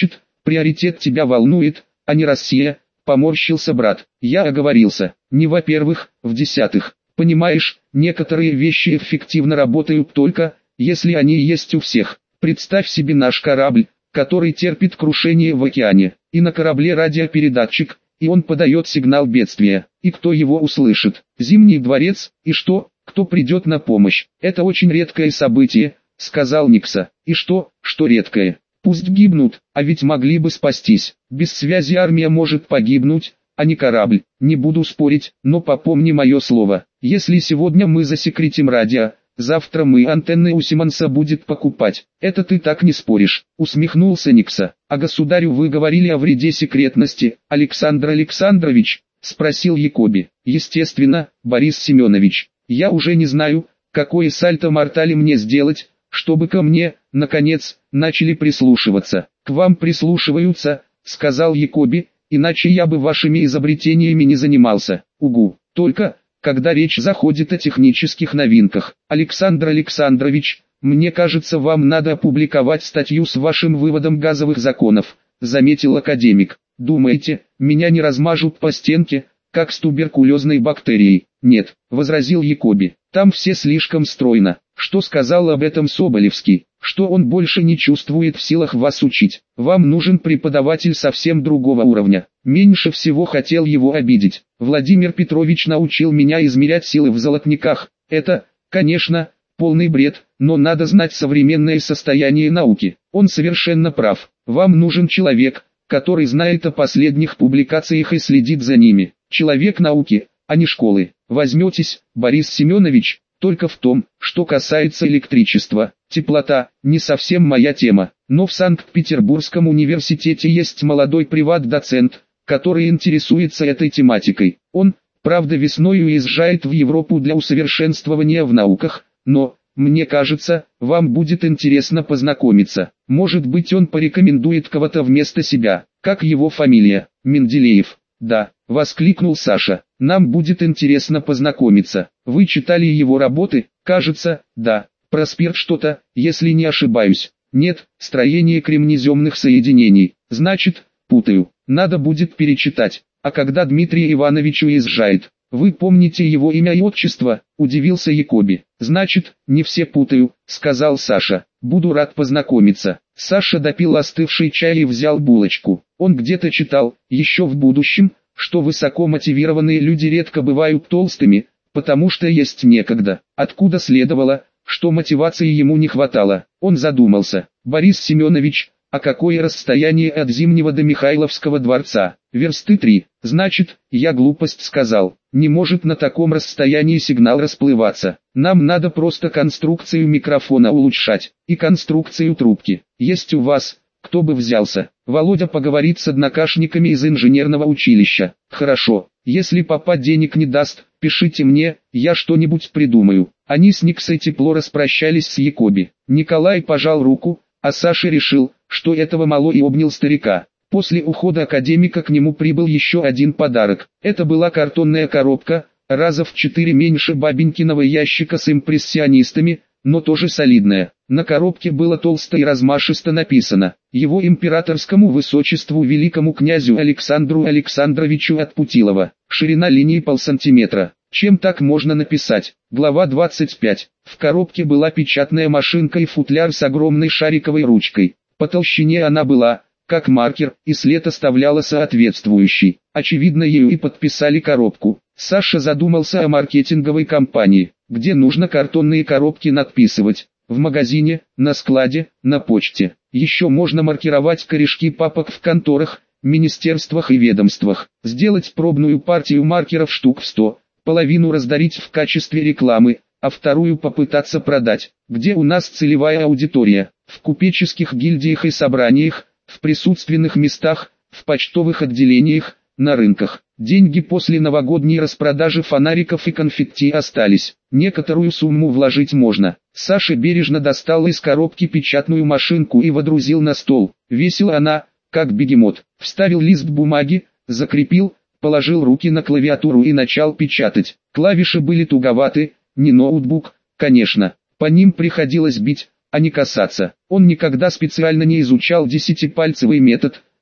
Приоритет тебя волнует, а не Россия, поморщился брат. Я оговорился, не во-первых, в-десятых. Понимаешь, некоторые вещи эффективно работают только, если они есть у всех. Представь себе наш корабль, который терпит крушение в океане, и на корабле радиопередатчик, и он подает сигнал бедствия. И кто его услышит? Зимний дворец, и что? Кто придет на помощь? Это очень редкое событие, сказал Никса. И что редкое? Пусть гибнут, а ведь могли бы спастись. Без связи армия может погибнуть, а не корабль. Не буду спорить, но попомни мое слово. Если сегодня мы засекретим радио, завтра мы антенны у Симонса будет покупать. Это ты так не споришь, усмехнулся Никса. А государю вы говорили о вреде секретности, Александр Александрович? Спросил Якоби. Естественно, Борис Семенович. Я уже не знаю, какое сальто-мортале мне сделать, чтобы ко мне, наконец, начали прислушиваться. К вам прислушиваются, сказал Якоби, иначе я бы вашими изобретениями не занимался. Угу. Только, когда речь заходит о технических новинках. Александр Александрович, мне кажется, вам надо опубликовать статью с вашим выводом газовых законов, заметил академик. Думаете, меня не размажут по стенке, как с туберкулезной бактерией? Нет, возразил Якоби. Там все слишком стройно. Что сказал об этом Соболевский? Что он больше не чувствует в силах вас учить. Вам нужен преподаватель совсем другого уровня. Меньше всего хотел его обидеть. Владимир Петрович научил меня измерять силы в золотниках. Это, конечно, полный бред, но надо знать современное состояние науки. Он совершенно прав. Вам нужен человек, который знает о последних публикациях и следит за ними. Человек науки, а не школы. Возьметесь, Борис Семенович, только в том, что касается электричества. Теплота – не совсем моя тема, но в Санкт-Петербургском университете есть молодой приват-доцент, который интересуется этой тематикой. Он, правда, весной уезжает в Европу для усовершенствования в науках, но, мне кажется, вам будет интересно познакомиться. Может быть, он порекомендует кого-то вместо себя. Как его фамилия? Менделеев. Да, воскликнул Саша. Нам будет интересно познакомиться. Вы читали его работы? Кажется, да. Про спирт что-то, если не ошибаюсь. Нет, строение кремнеземных соединений. Значит, путаю. Надо будет перечитать. А когда Дмитрий Иванович уезжает? Вы помните его имя и отчество? Удивился Якоби. Значит, не все путаю, сказал Саша. Буду рад познакомиться. Саша допил остывший чай и взял булочку. Он где-то читал, еще в будущем, что высокомотивированные люди редко бывают толстыми, потому что есть некогда. Откуда следовало, что мотивации ему не хватало. Он задумался. Борис Семенович, а какое расстояние от Зимнего до Михайловского дворца? Версты 3. Значит, я глупость сказал. Не может на таком расстоянии сигнал расплываться. Нам надо просто конструкцию микрофона улучшать. И конструкцию трубки. Есть у вас, кто бы взялся. Володя поговорит с однокашниками из инженерного училища. Хорошо. Если папа денег не даст, пишите мне, я что-нибудь придумаю. Они с Никсой тепло распрощались с Якоби. Николай пожал руку, а Саша решил, что этого мало, и обнял старика. После ухода академика к нему прибыл еще один подарок. Это была картонная коробка, раза в 4 меньше бабенькиного ящика с импрессионистами, но тоже солидная. На коробке было толсто и размашисто написано: его императорскому высочеству великому князю Александру Александровичу от Путилова. Ширина линии полсантиметра. Чем так можно написать? Глава 25. В коробке была печатная машинка и футляр с огромной шариковой ручкой. По толщине она была, как маркер, и след оставляла соответствующий. Очевидно, ею и подписали коробку. Саша задумался о маркетинговой кампании, где нужно картонные коробки надписывать. В магазине, на складе, на почте. Еще можно маркировать корешки папок в конторах, министерствах и ведомствах. Сделать пробную партию маркеров штук в 100, половину раздарить в качестве рекламы, а вторую попытаться продать. Где у нас целевая аудитория? В купеческих гильдиях и собраниях, в присутственных местах, в почтовых отделениях, на рынках. Деньги после новогодней распродажи фонариков и конфетти остались. Некоторую сумму вложить можно. Саша бережно достал из коробки печатную машинку и водрузил на стол. Весила она, как бегемот. Вставил лист бумаги, закрепил, положил руки на клавиатуру и начал печатать. Клавиши были туговаты, не ноутбук, конечно. По ним приходилось бить, а не касаться. Он никогда специально не изучал 10-пальцевый метод,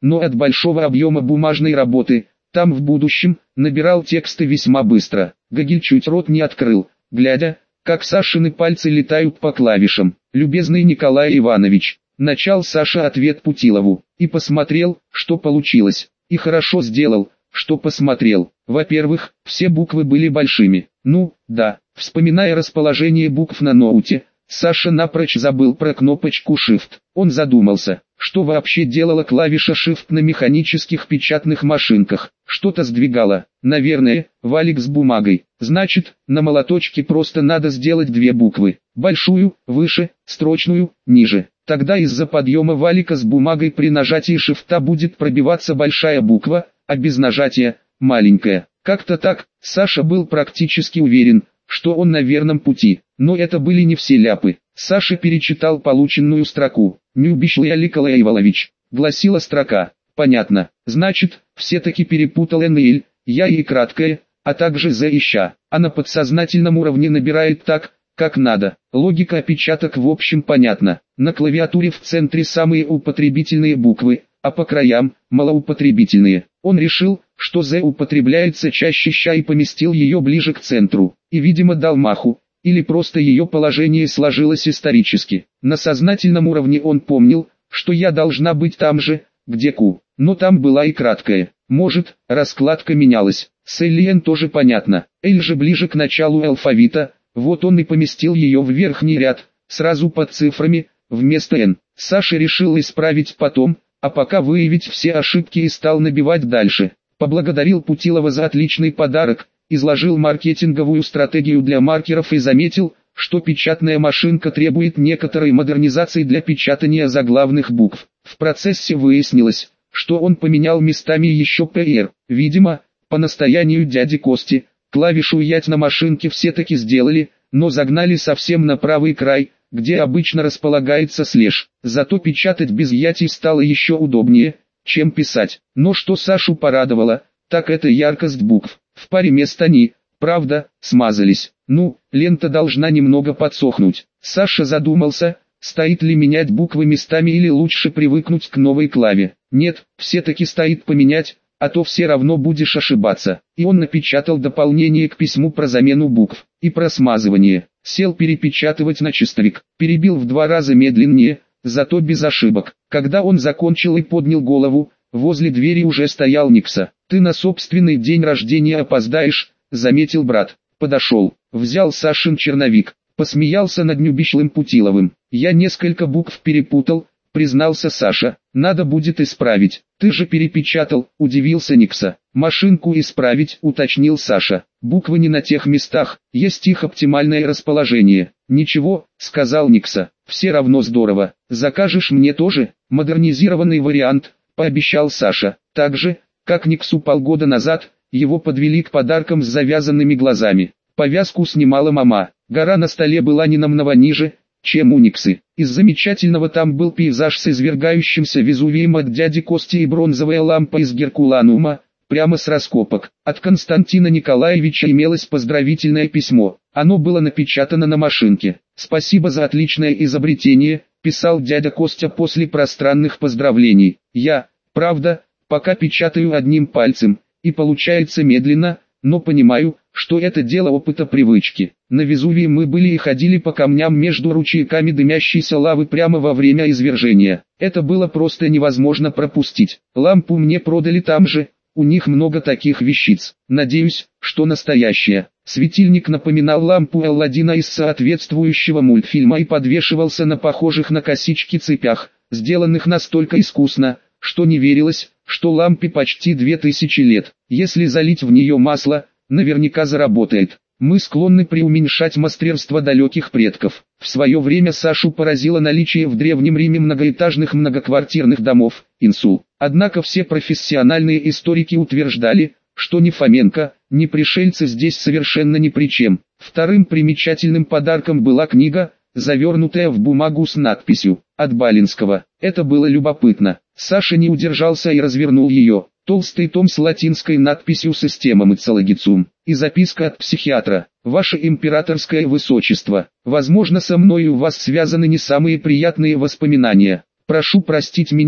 но от большого объема бумажной работы, там в будущем, набирал тексты весьма быстро. Гогель чуть рот не открыл, глядя, как Сашины пальцы летают по клавишам. «Любезный Николай Иванович», начал Саша ответ Путилову, и посмотрел, что получилось. И хорошо сделал, что посмотрел. Во-первых, все буквы были большими. Ну, да, вспоминая расположение букв на ноуте, Саша напрочь забыл про кнопочку Shift. Он задумался, что вообще делала клавиша Shift на механических печатных машинках. Что-то сдвигала, наверное, валик с бумагой. Значит, на молоточке просто надо сделать две буквы. Большую, выше, строчную, ниже. Тогда из-за подъема валика с бумагой при нажатии Shift будет пробиваться большая буква, а без нажатия – маленькая. Как-то так, Саша был практически уверен, что он на верном пути. Но это были не все ляпы. Саша перечитал полученную строку. «Нюбишлый Николай Иванович», гласила строка. Понятно, значит, все-таки перепутал НЛ, я и краткое, а также З и Щ. А на подсознательном уровне набирает так, как надо. Логика опечаток в общем понятна. На клавиатуре в центре самые употребительные буквы, а по краям – малоупотребительные. Он решил, что З употребляется чаще Щ и поместил ее ближе к центру. И видимо дал маху, или просто ее положение сложилось исторически. На сознательном уровне он помнил, что я должна быть там же, где Q. Но там была и краткая. Может, раскладка менялась. С Л тоже понятно. Л же ближе к началу алфавита, вот он и поместил ее в верхний ряд, сразу под цифрами, вместо Н. Саша решил исправить потом, а пока выявить все ошибки и стал набивать дальше. Поблагодарил Путилова за отличный подарок, изложил маркетинговую стратегию для маркеров и заметил, что печатная машинка требует некоторой модернизации для печатания заглавных букв. В процессе выяснилось, что он поменял местами еще ПР. Видимо, по настоянию дяди Кости, клавишу «Ять» на машинке все-таки сделали, но загнали совсем на правый край, где обычно располагается слэш. Зато печатать без яти стало еще удобнее, чем писать. Но что Сашу порадовало, так это яркость букв. В паре мест они, правда, смазались. Ну, лента должна немного подсохнуть. Саша задумался, стоит ли менять буквы местами или лучше привыкнуть к новой клаве. Нет, все-таки стоит поменять, а то все равно будешь ошибаться. И он напечатал дополнение к письму про замену букв и про смазывание. Сел перепечатывать на чистовик, перебил в 2 раза медленнее, зато без ошибок. Когда он закончил и поднял голову, возле двери уже стоял Никса. «Ты на собственный день рождения опоздаешь», — заметил брат. Подошел, взял Сашин черновик, посмеялся над Нюбишлым Путиловым. «Я несколько букв перепутал», — признался Саша. «Надо будет исправить». «Ты же перепечатал», — удивился Никса. «Машинку исправить», — уточнил Саша. «Буквы не на тех местах, есть их оптимальное расположение». «Ничего», — сказал Никса. «Все равно здорово. Закажешь мне тоже?» «Модернизированный вариант», — пообещал Саша. Так же, как Никсу полгода назад, его подвели к подаркам с завязанными глазами. Повязку снимала мама. Гора на столе была не намного ниже, чем у Никсы. Из замечательного там был пейзаж с извергающимся Везувием от дяди Кости и бронзовая лампа из Геркуланума, прямо с раскопок. От Константина Николаевича имелось поздравительное письмо. Оно было напечатано на машинке. «Спасибо за отличное изобретение», — писал дядя Костя после пространных поздравлений. «Я, правда, пока печатаю одним пальцем, и получается медленно, но понимаю, что это дело опыта привычки. На Везувии мы были и ходили по камням между ручейками дымящейся лавы прямо во время извержения. Это было просто невозможно пропустить. Лампу мне продали там же, у них много таких вещиц. Надеюсь, что настоящая». Светильник напоминал лампу Алладина из соответствующего мультфильма и подвешивался на похожих на косички цепях, сделанных настолько искусно, что не верилось, что лампе почти 2000 лет. Если залить в нее масло, наверняка заработает. Мы склонны преуменьшать мастерство далеких предков. В свое время Сашу поразило наличие в Древнем Риме многоэтажных многоквартирных домов, инсул. Однако все профессиональные историки утверждали, что ни Фоменко, ни пришельцы здесь совершенно ни при чем. Вторым примечательным подарком была книга, завернутая в бумагу с надписью «От Балинского». Это было любопытно. Саша не удержался и развернул ее. Толстый том с латинской надписью «Система Мицологицум» и записка от психиатра. «Ваше императорское высочество, возможно, со мной у вас связаны не самые приятные воспоминания. Прошу простить меня,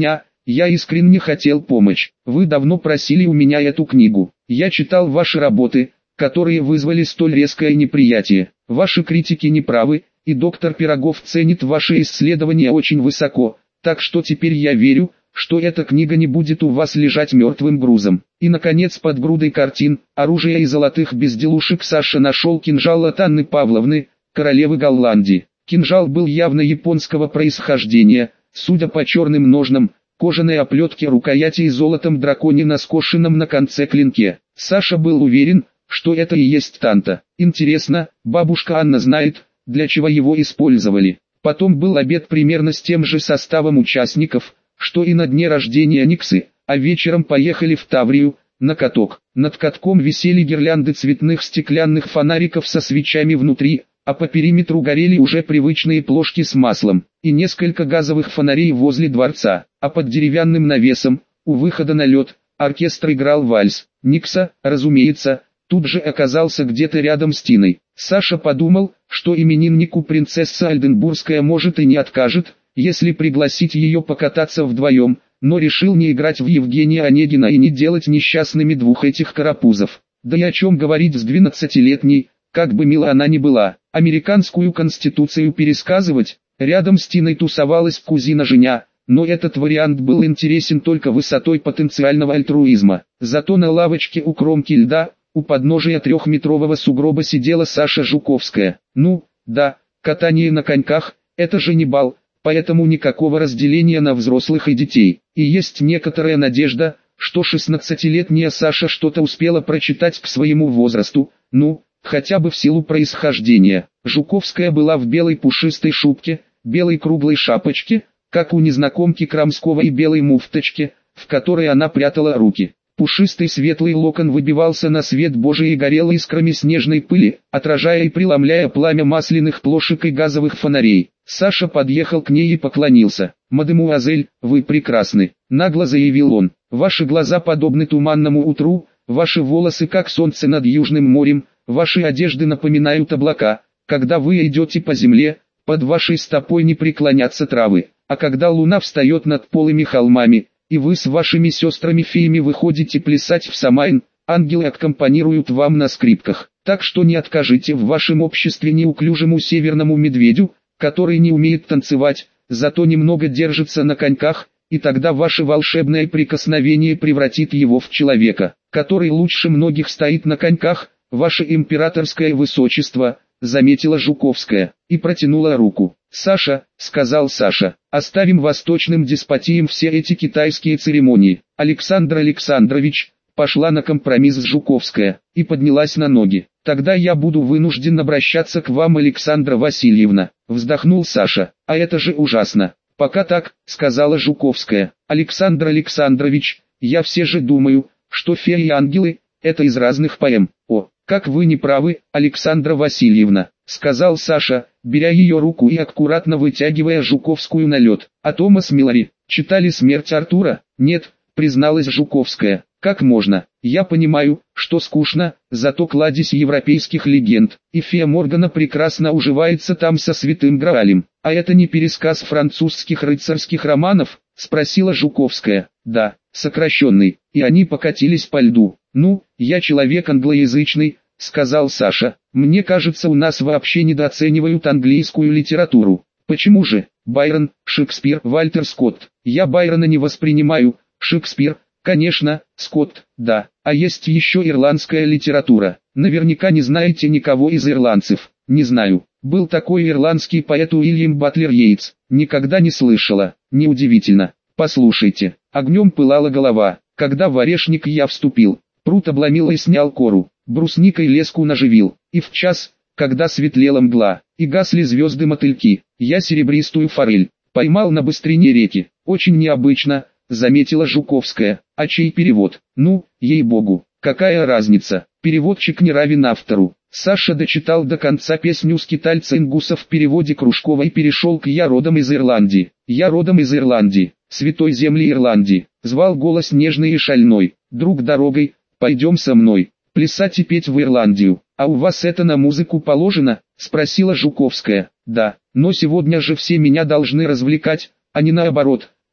Я искренне хотел помочь. Вы давно просили у меня эту книгу. Я читал ваши работы, которые вызвали столь резкое неприятие. Ваши критики не правы, и доктор Пирогов ценит ваши исследования очень высоко, так что теперь я верю, что эта книга не будет у вас лежать мертвым грузом. И наконец под грудой картин, оружия и золотых безделушек Саша нашел кинжал от Анны Павловны, королевы Голландии. Кинжал был явно японского происхождения, судя по черным ножнам, кожаной оплетке рукояти и золотом драконе на скошенном на конце клинке. Саша был уверен, что это и есть танта. Интересно, бабушка Анна знает, для чего его использовали. Потом был обед примерно с тем же составом участников, что и на дне рождения Никсы, а вечером поехали в Таврию, на каток. Над катком висели гирлянды цветных стеклянных фонариков со свечами внутри, а по периметру горели уже привычные плошки с маслом, и несколько газовых фонарей возле дворца, а под деревянным навесом, у выхода на лед, оркестр играл вальс. Никса, разумеется, тут же оказался где-то рядом с Тиной. Саша подумал, что имениннику принцесса Альденбургская может и не откажет, если пригласить ее покататься вдвоем, но решил не играть в Евгения Онегина и не делать несчастными двух этих карапузов. Да и о чем говорить с 12-летней, как бы мила она ни была, американскую конституцию пересказывать. Рядом с Тиной тусовалась кузина Женя, но этот вариант был интересен только высотой потенциального альтруизма. Зато на лавочке у кромки льда, у подножия трехметрового сугроба сидела Саша Жуковская. Ну, да, катание на коньках – это же не бал, поэтому никакого разделения на взрослых и детей. И есть некоторая надежда, что 16-летняя Саша что-то успела прочитать к своему возрасту, ну, хотя бы в силу происхождения. Жуковская была в белой пушистой шубке, белой круглой шапочке, как у незнакомки Крамского, и белой муфточке, в которой она прятала руки. Пушистый светлый локон выбивался на свет Божий и горел искрами снежной пыли, отражая и преломляя пламя масляных плошек и газовых фонарей. Саша подъехал к ней и поклонился. «Мадемуазель, вы прекрасны», — нагло заявил он. «Ваши глаза подобны туманному утру, ваши волосы как солнце над Южным морем, ваши одежды напоминают облака. Когда вы идете по земле, под вашей стопой не преклонятся травы, а когда луна встает над полыми холмами, и вы с вашими сестрами-феями выходите плясать в Самайн, ангелы аккомпанируют вам на скрипках. Так что не откажите в вашем обществе неуклюжему северному медведю, который не умеет танцевать, зато немного держится на коньках, и тогда ваше волшебное прикосновение превратит его в человека, который лучше многих стоит на коньках. Ваше императорское высочество», — заметила Жуковская, и протянула руку. «Саша», — сказал Саша, — «оставим восточным деспотиям все эти китайские церемонии». Александр Александрович, пошла на компромисс Жуковская, и поднялась на ноги. «Тогда я буду вынужден обращаться к вам, Александра Васильевна», — вздохнул Саша. «А это же ужасно». «Пока так», — сказала Жуковская. «Александр Александрович, я все же думаю, что феи и ангелы — это из разных поэм». «О, как вы не правы, Александра Васильевна», — сказал Саша, беря ее руку и аккуратно вытягивая Жуковскую на лед. «А Томас Миллари читали «Смерть Артура»?» «Нет», — призналась Жуковская. «Как можно? Я понимаю, что скучно, зато кладезь европейских легенд, и фея Моргана прекрасно уживается там со Святым Граалем. А это не пересказ французских рыцарских романов?» — спросила Жуковская. «Да, сокращенный», и они покатились по льду. «Ну, я человек англоязычный», — сказал Саша. «Мне кажется, у нас вообще недооценивают английскую литературу». «Почему же? Байрон, Шекспир, Вальтер Скотт. Я Байрона не воспринимаю, Шекспир, конечно, Скотт, да. А есть еще ирландская литература. Наверняка не знаете никого из ирландцев». «Не знаю. Был такой ирландский поэт Уильям Батлер Йейтс. Никогда не слышала». «Неудивительно. Послушайте». Огнем пылала голова, когда в орешник я вступил. Прут обломил и снял кору, брусникой леску наживил, и в час, когда светлела мгла, и гасли звезды-мотыльки, я серебристую форель поймал на быстрине реки. «Очень необычно», — заметила Жуковская. «А чей перевод?» «Ну, ей-богу, какая разница, переводчик не равен автору». Саша дочитал до конца песню скитальца Ингуса в переводе Кружкова и перешел к «Я родом из Ирландии». «Я родом из Ирландии, святой земли Ирландии», — звал голос нежный и шальной. «Друг дорогой, пойдем со мной, плясать и петь в Ирландию». «А у вас это на музыку положено?» — спросила Жуковская. «Да, но сегодня же все меня должны развлекать, а не наоборот»,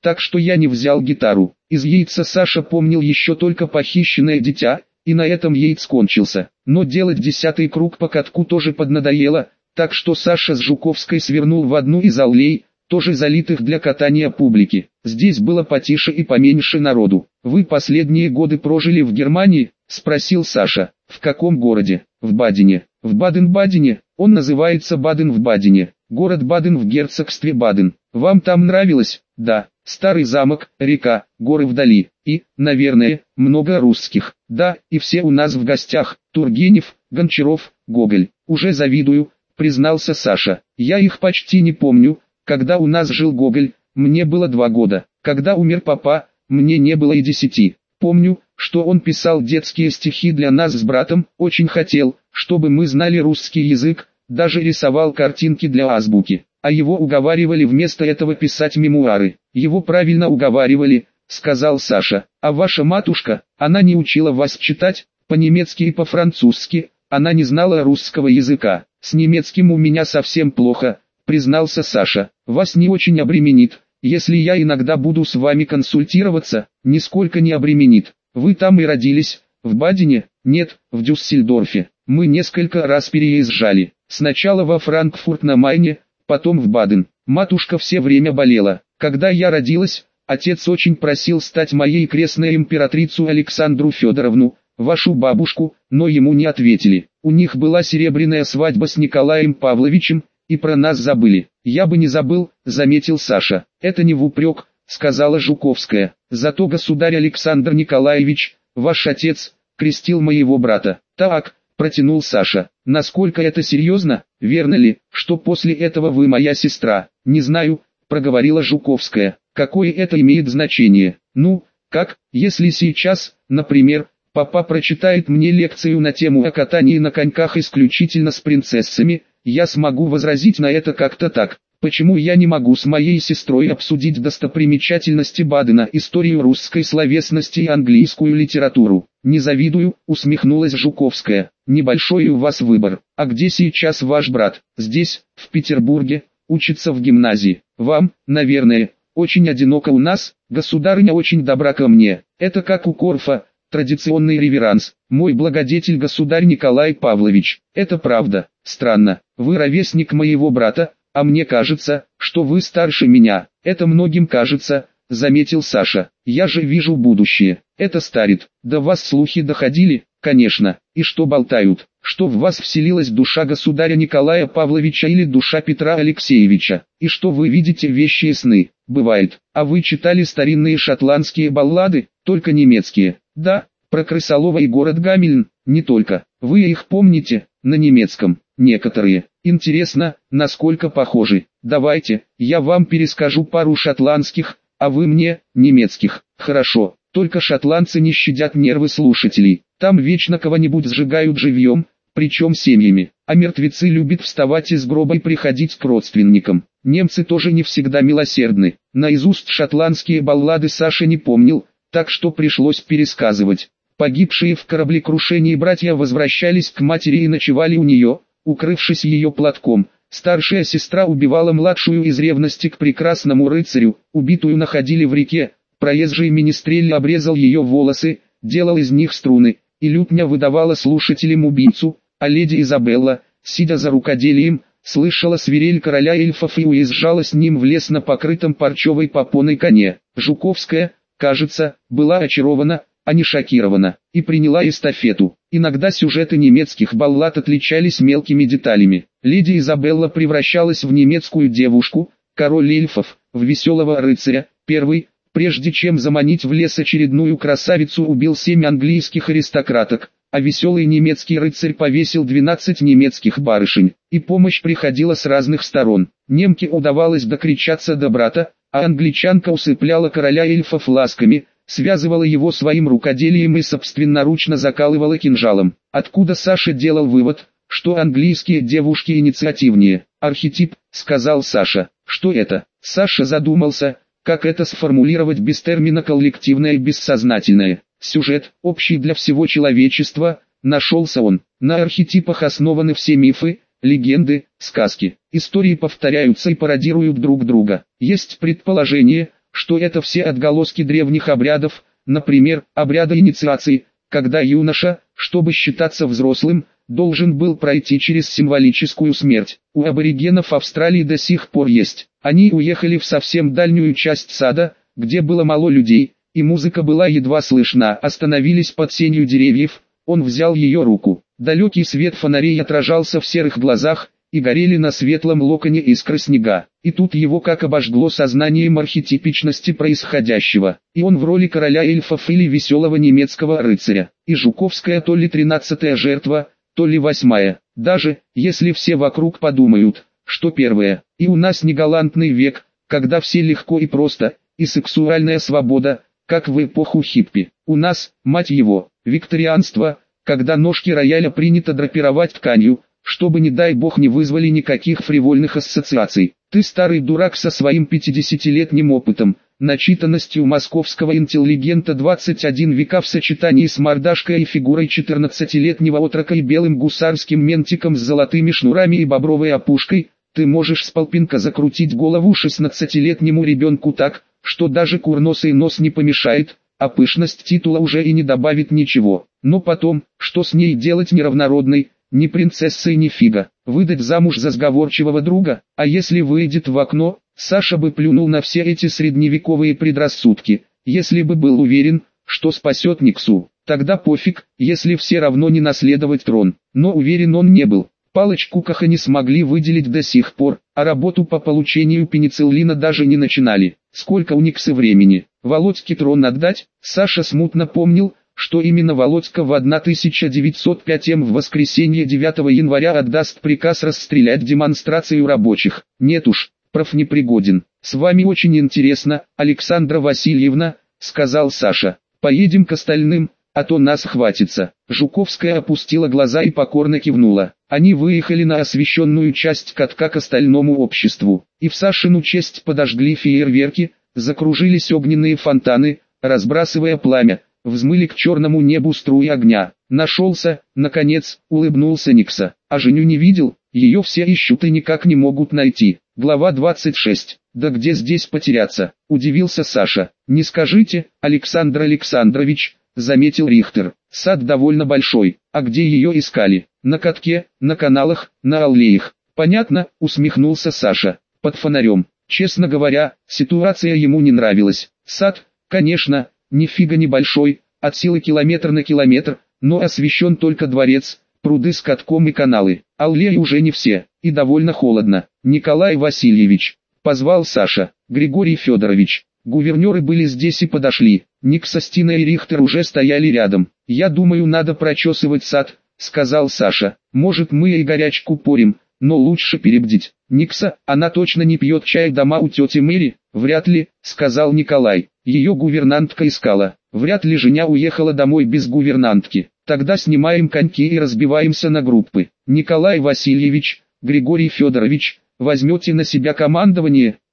так что я не взял гитару. Из яйца Саша помнил еще только похищенное дитя, и на этом яйц кончился. Но делать 10-й круг по катку тоже поднадоело, так что Саша с Жуковской свернул в одну из аллей, тоже залитых для катания публики. Здесь было потише и поменьше народу. «Вы последние годы прожили в Германии?» – спросил Саша. «В каком городе?» «В Бадене». «В Баден-Бадене? Он называется Баден в Бадене. Город Баден в герцогстве Баден. Вам там нравилось?» «Да. Старый замок, река, горы вдали. И, наверное, много русских. Да, и все у нас в гостях. Тургенев, Гончаров, Гоголь. Уже завидую», – признался Саша. «Я их почти не помню. Когда у нас жил Гоголь, мне было 2 года. Когда умер папа, мне не было и 10. Помню, что он писал детские стихи для нас с братом, очень хотел, чтобы мы знали русский язык, даже рисовал картинки для азбуки. А его уговаривали вместо этого писать мемуары. Его правильно уговаривали», — сказал Саша. «А ваша матушка, она не учила вас читать, по-немецки и по-французски, она не знала русского языка. С немецким у меня совсем плохо», — признался Саша. «Вас не очень обременит, если я иногда буду с вами консультироваться?» «Нисколько не обременит. Вы там и родились, в Бадене?» «Нет, в Дюссельдорфе. Мы несколько раз переезжали. Сначала во Франкфурт на Майне, потом в Баден. Матушка все время болела. Когда я родилась, отец очень просил стать моей крестной императрицу Александру Федоровну, вашу бабушку, но ему не ответили. У них была серебряная свадьба с Николаем Павловичем, и про нас забыли». «Я бы не забыл», — заметил Саша. «Это не в упрек», — сказала Жуковская. «Зато государь Александр Николаевич, ваш отец, крестил моего брата». «Так», — протянул Саша. «Насколько это серьезно? Верно ли, что после этого вы моя сестра?» «Не знаю», — проговорила Жуковская. «Какое это имеет значение? Ну, как, если сейчас, например, папа прочитает мне лекцию на тему о катании на коньках исключительно с принцессами, я смогу возразить на это как-то так. Почему я не могу с моей сестрой обсудить достопримечательности Бадена, историю русской словесности и английскую литературу?» «Не завидую», — усмехнулась Жуковская. «Небольшой у вас выбор. А где сейчас ваш брат?» «Здесь, в Петербурге, учится в гимназии. Вам, наверное, очень одиноко у нас, государыня очень добра ко мне. Это как у Корфа, традиционный реверанс. Мой благодетель государь Николай Павлович. Это правда. Странно, вы ровесник моего брата, а мне кажется, что вы старше меня». «Это многим кажется», — заметил Саша. «Я же вижу будущее. Это старит. До вас слухи доходили?» «Конечно. И что болтают? Что в вас вселилась душа государя Николая Павловича или душа Петра Алексеевича? И что вы видите вещие сны?» «Бывает. А вы читали старинные шотландские баллады, только немецкие?» «Да, про крысолова и город Гамельн». «Не только. Вы их помните, на немецком?» «Некоторые. Интересно, насколько похожи. Давайте, я вам перескажу пару шотландских, а вы мне, немецких». «Хорошо, только шотландцы не щадят нервы слушателей. Там вечно кого-нибудь сжигают живьем, причем семьями, а мертвецы любят вставать из гроба и приходить к родственникам. Немцы тоже не всегда милосердны». Наизусть шотландские баллады Саша не помнил, так что пришлось пересказывать. Погибшие в кораблекрушении братья возвращались к матери и ночевали у нее, укрывшись ее платком. Старшая сестра убивала младшую из ревности к прекрасному рыцарю, убитую находили в реке, проезжий министрель обрезал ее волосы, делал из них струны, и лютня выдавала слушателям убийцу, а леди Изабелла, сидя за рукоделием, слышала свирель короля эльфов и уезжала с ним в лес на покрытом парчевой попоной коне. Жуковская, кажется, была очарована, а не шокирована, и приняла эстафету. Иногда сюжеты немецких баллад отличались мелкими деталями. Леди Изабелла превращалась в немецкую девушку, король эльфов, в веселого рыцаря. Первый, прежде чем заманить в лес очередную красавицу, убил 7 английских аристократок, а веселый немецкий рыцарь повесил 12 немецких барышень, и помощь приходила с разных сторон. Немке удавалось докричаться до брата, а англичанка усыпляла короля эльфов ласками, связывала его своим рукоделием и собственноручно закалывала кинжалом. Откуда Саша делал вывод, что английские девушки инициативнее? «Архетип», — сказал Саша. «Что это?» Саша задумался, как это сформулировать без термина «коллективное» и «бессознательное». Сюжет, общий для всего человечества, нашелся он. На архетипах основаны все мифы, легенды, сказки. Истории повторяются и пародируют друг друга. Есть предположение, что это все отголоски древних обрядов, например, обряда инициации, когда юноша, чтобы считаться взрослым, должен был пройти через символическую смерть. У аборигенов Австралии до сих пор есть. Они уехали в совсем дальнюю часть сада, где было мало людей, и музыка была едва слышна. Остановились под сенью деревьев, он взял ее руку. Далекий свет фонарей отражался в серых глазах, и горели на светлом локоне искры снега. И тут его как обожгло сознанием архетипичности происходящего. И он в роли короля эльфов или веселого немецкого рыцаря. И Жуковская то ли 13-я жертва, то ли 8-я. Даже, если все вокруг подумают, что первая. И у нас не галантный век, когда все легко и просто, и сексуальная свобода, как в эпоху хиппи. У нас, мать его, викторианство, когда ножки рояля принято драпировать тканью, чтобы не дай бог не вызвали никаких фривольных ассоциаций. Ты старый дурак со своим 50-летним опытом, начитанностью московского интеллигента 21 века в сочетании с мордашкой и фигурой 14-летнего отрока и белым гусарским ментиком с золотыми шнурами и бобровой опушкой, ты можешь с полпинка закрутить голову 16-летнему ребенку так, что даже курносый нос не помешает, а пышность титула уже и не добавит ничего. Но потом, что с ней делать неравнородной, ни принцессой ни фига, выдать замуж за сговорчивого друга, а если выйдет в окно, Саша бы плюнул на все эти средневековые предрассудки, если бы был уверен, что спасет Никсу, тогда пофиг, если все равно не наследовать трон, но уверен он не был. Палочку Каха не смогли выделить до сих пор, а работу по получению пенициллина даже не начинали. Сколько у Никсы времени? Володьке трон отдать? Саша смутно помнил, что именно Володька в 1905 в воскресенье 9 января отдаст приказ расстрелять демонстрацию рабочих. Нет уж, проф непригоден. С вами очень интересно, Александра Васильевна, сказал Саша. Поедем к остальным, а то нас хватится. Жуковская опустила глаза и покорно кивнула. Они выехали на освещенную часть катка к остальному обществу, и в Сашину честь подожгли фейерверки, закружились огненные фонтаны, разбрасывая пламя, взмыли к черному небу струи огня. Нашелся, наконец, улыбнулся Никса. А Женю не видел, ее все ищут и никак не могут найти. Глава 26. Да где здесь потеряться? Удивился Саша. Не скажите, Александр Александрович, заметил Рихтер. Сад довольно большой. А где ее искали? На катке, на каналах, на аллеях. Понятно, усмехнулся Саша. Под фонарем. Честно говоря, ситуация ему не нравилась. Сад, конечно, нифига не большой, от силы километр на километр, но освещен только дворец, пруды с катком и каналы. Аллеи уже не все, и довольно холодно. Николай Васильевич, позвал Саша. Григорий Федорович. Гувернеры были здесь и подошли. Никса, Стина и Рихтер уже стояли рядом. Я думаю, надо прочесывать сад, сказал Саша. Может, мы и горячку порим, но лучше перебдить. Никса, она точно не пьет чай дома у тети Мэри? Вряд ли, сказал Николай. Ее гувернантка искала. Вряд ли Женя уехала домой без гувернантки. Тогда снимаем коньки и разбиваемся на группы. Николай Васильевич, Григорий Федорович, возьмете на себя командование?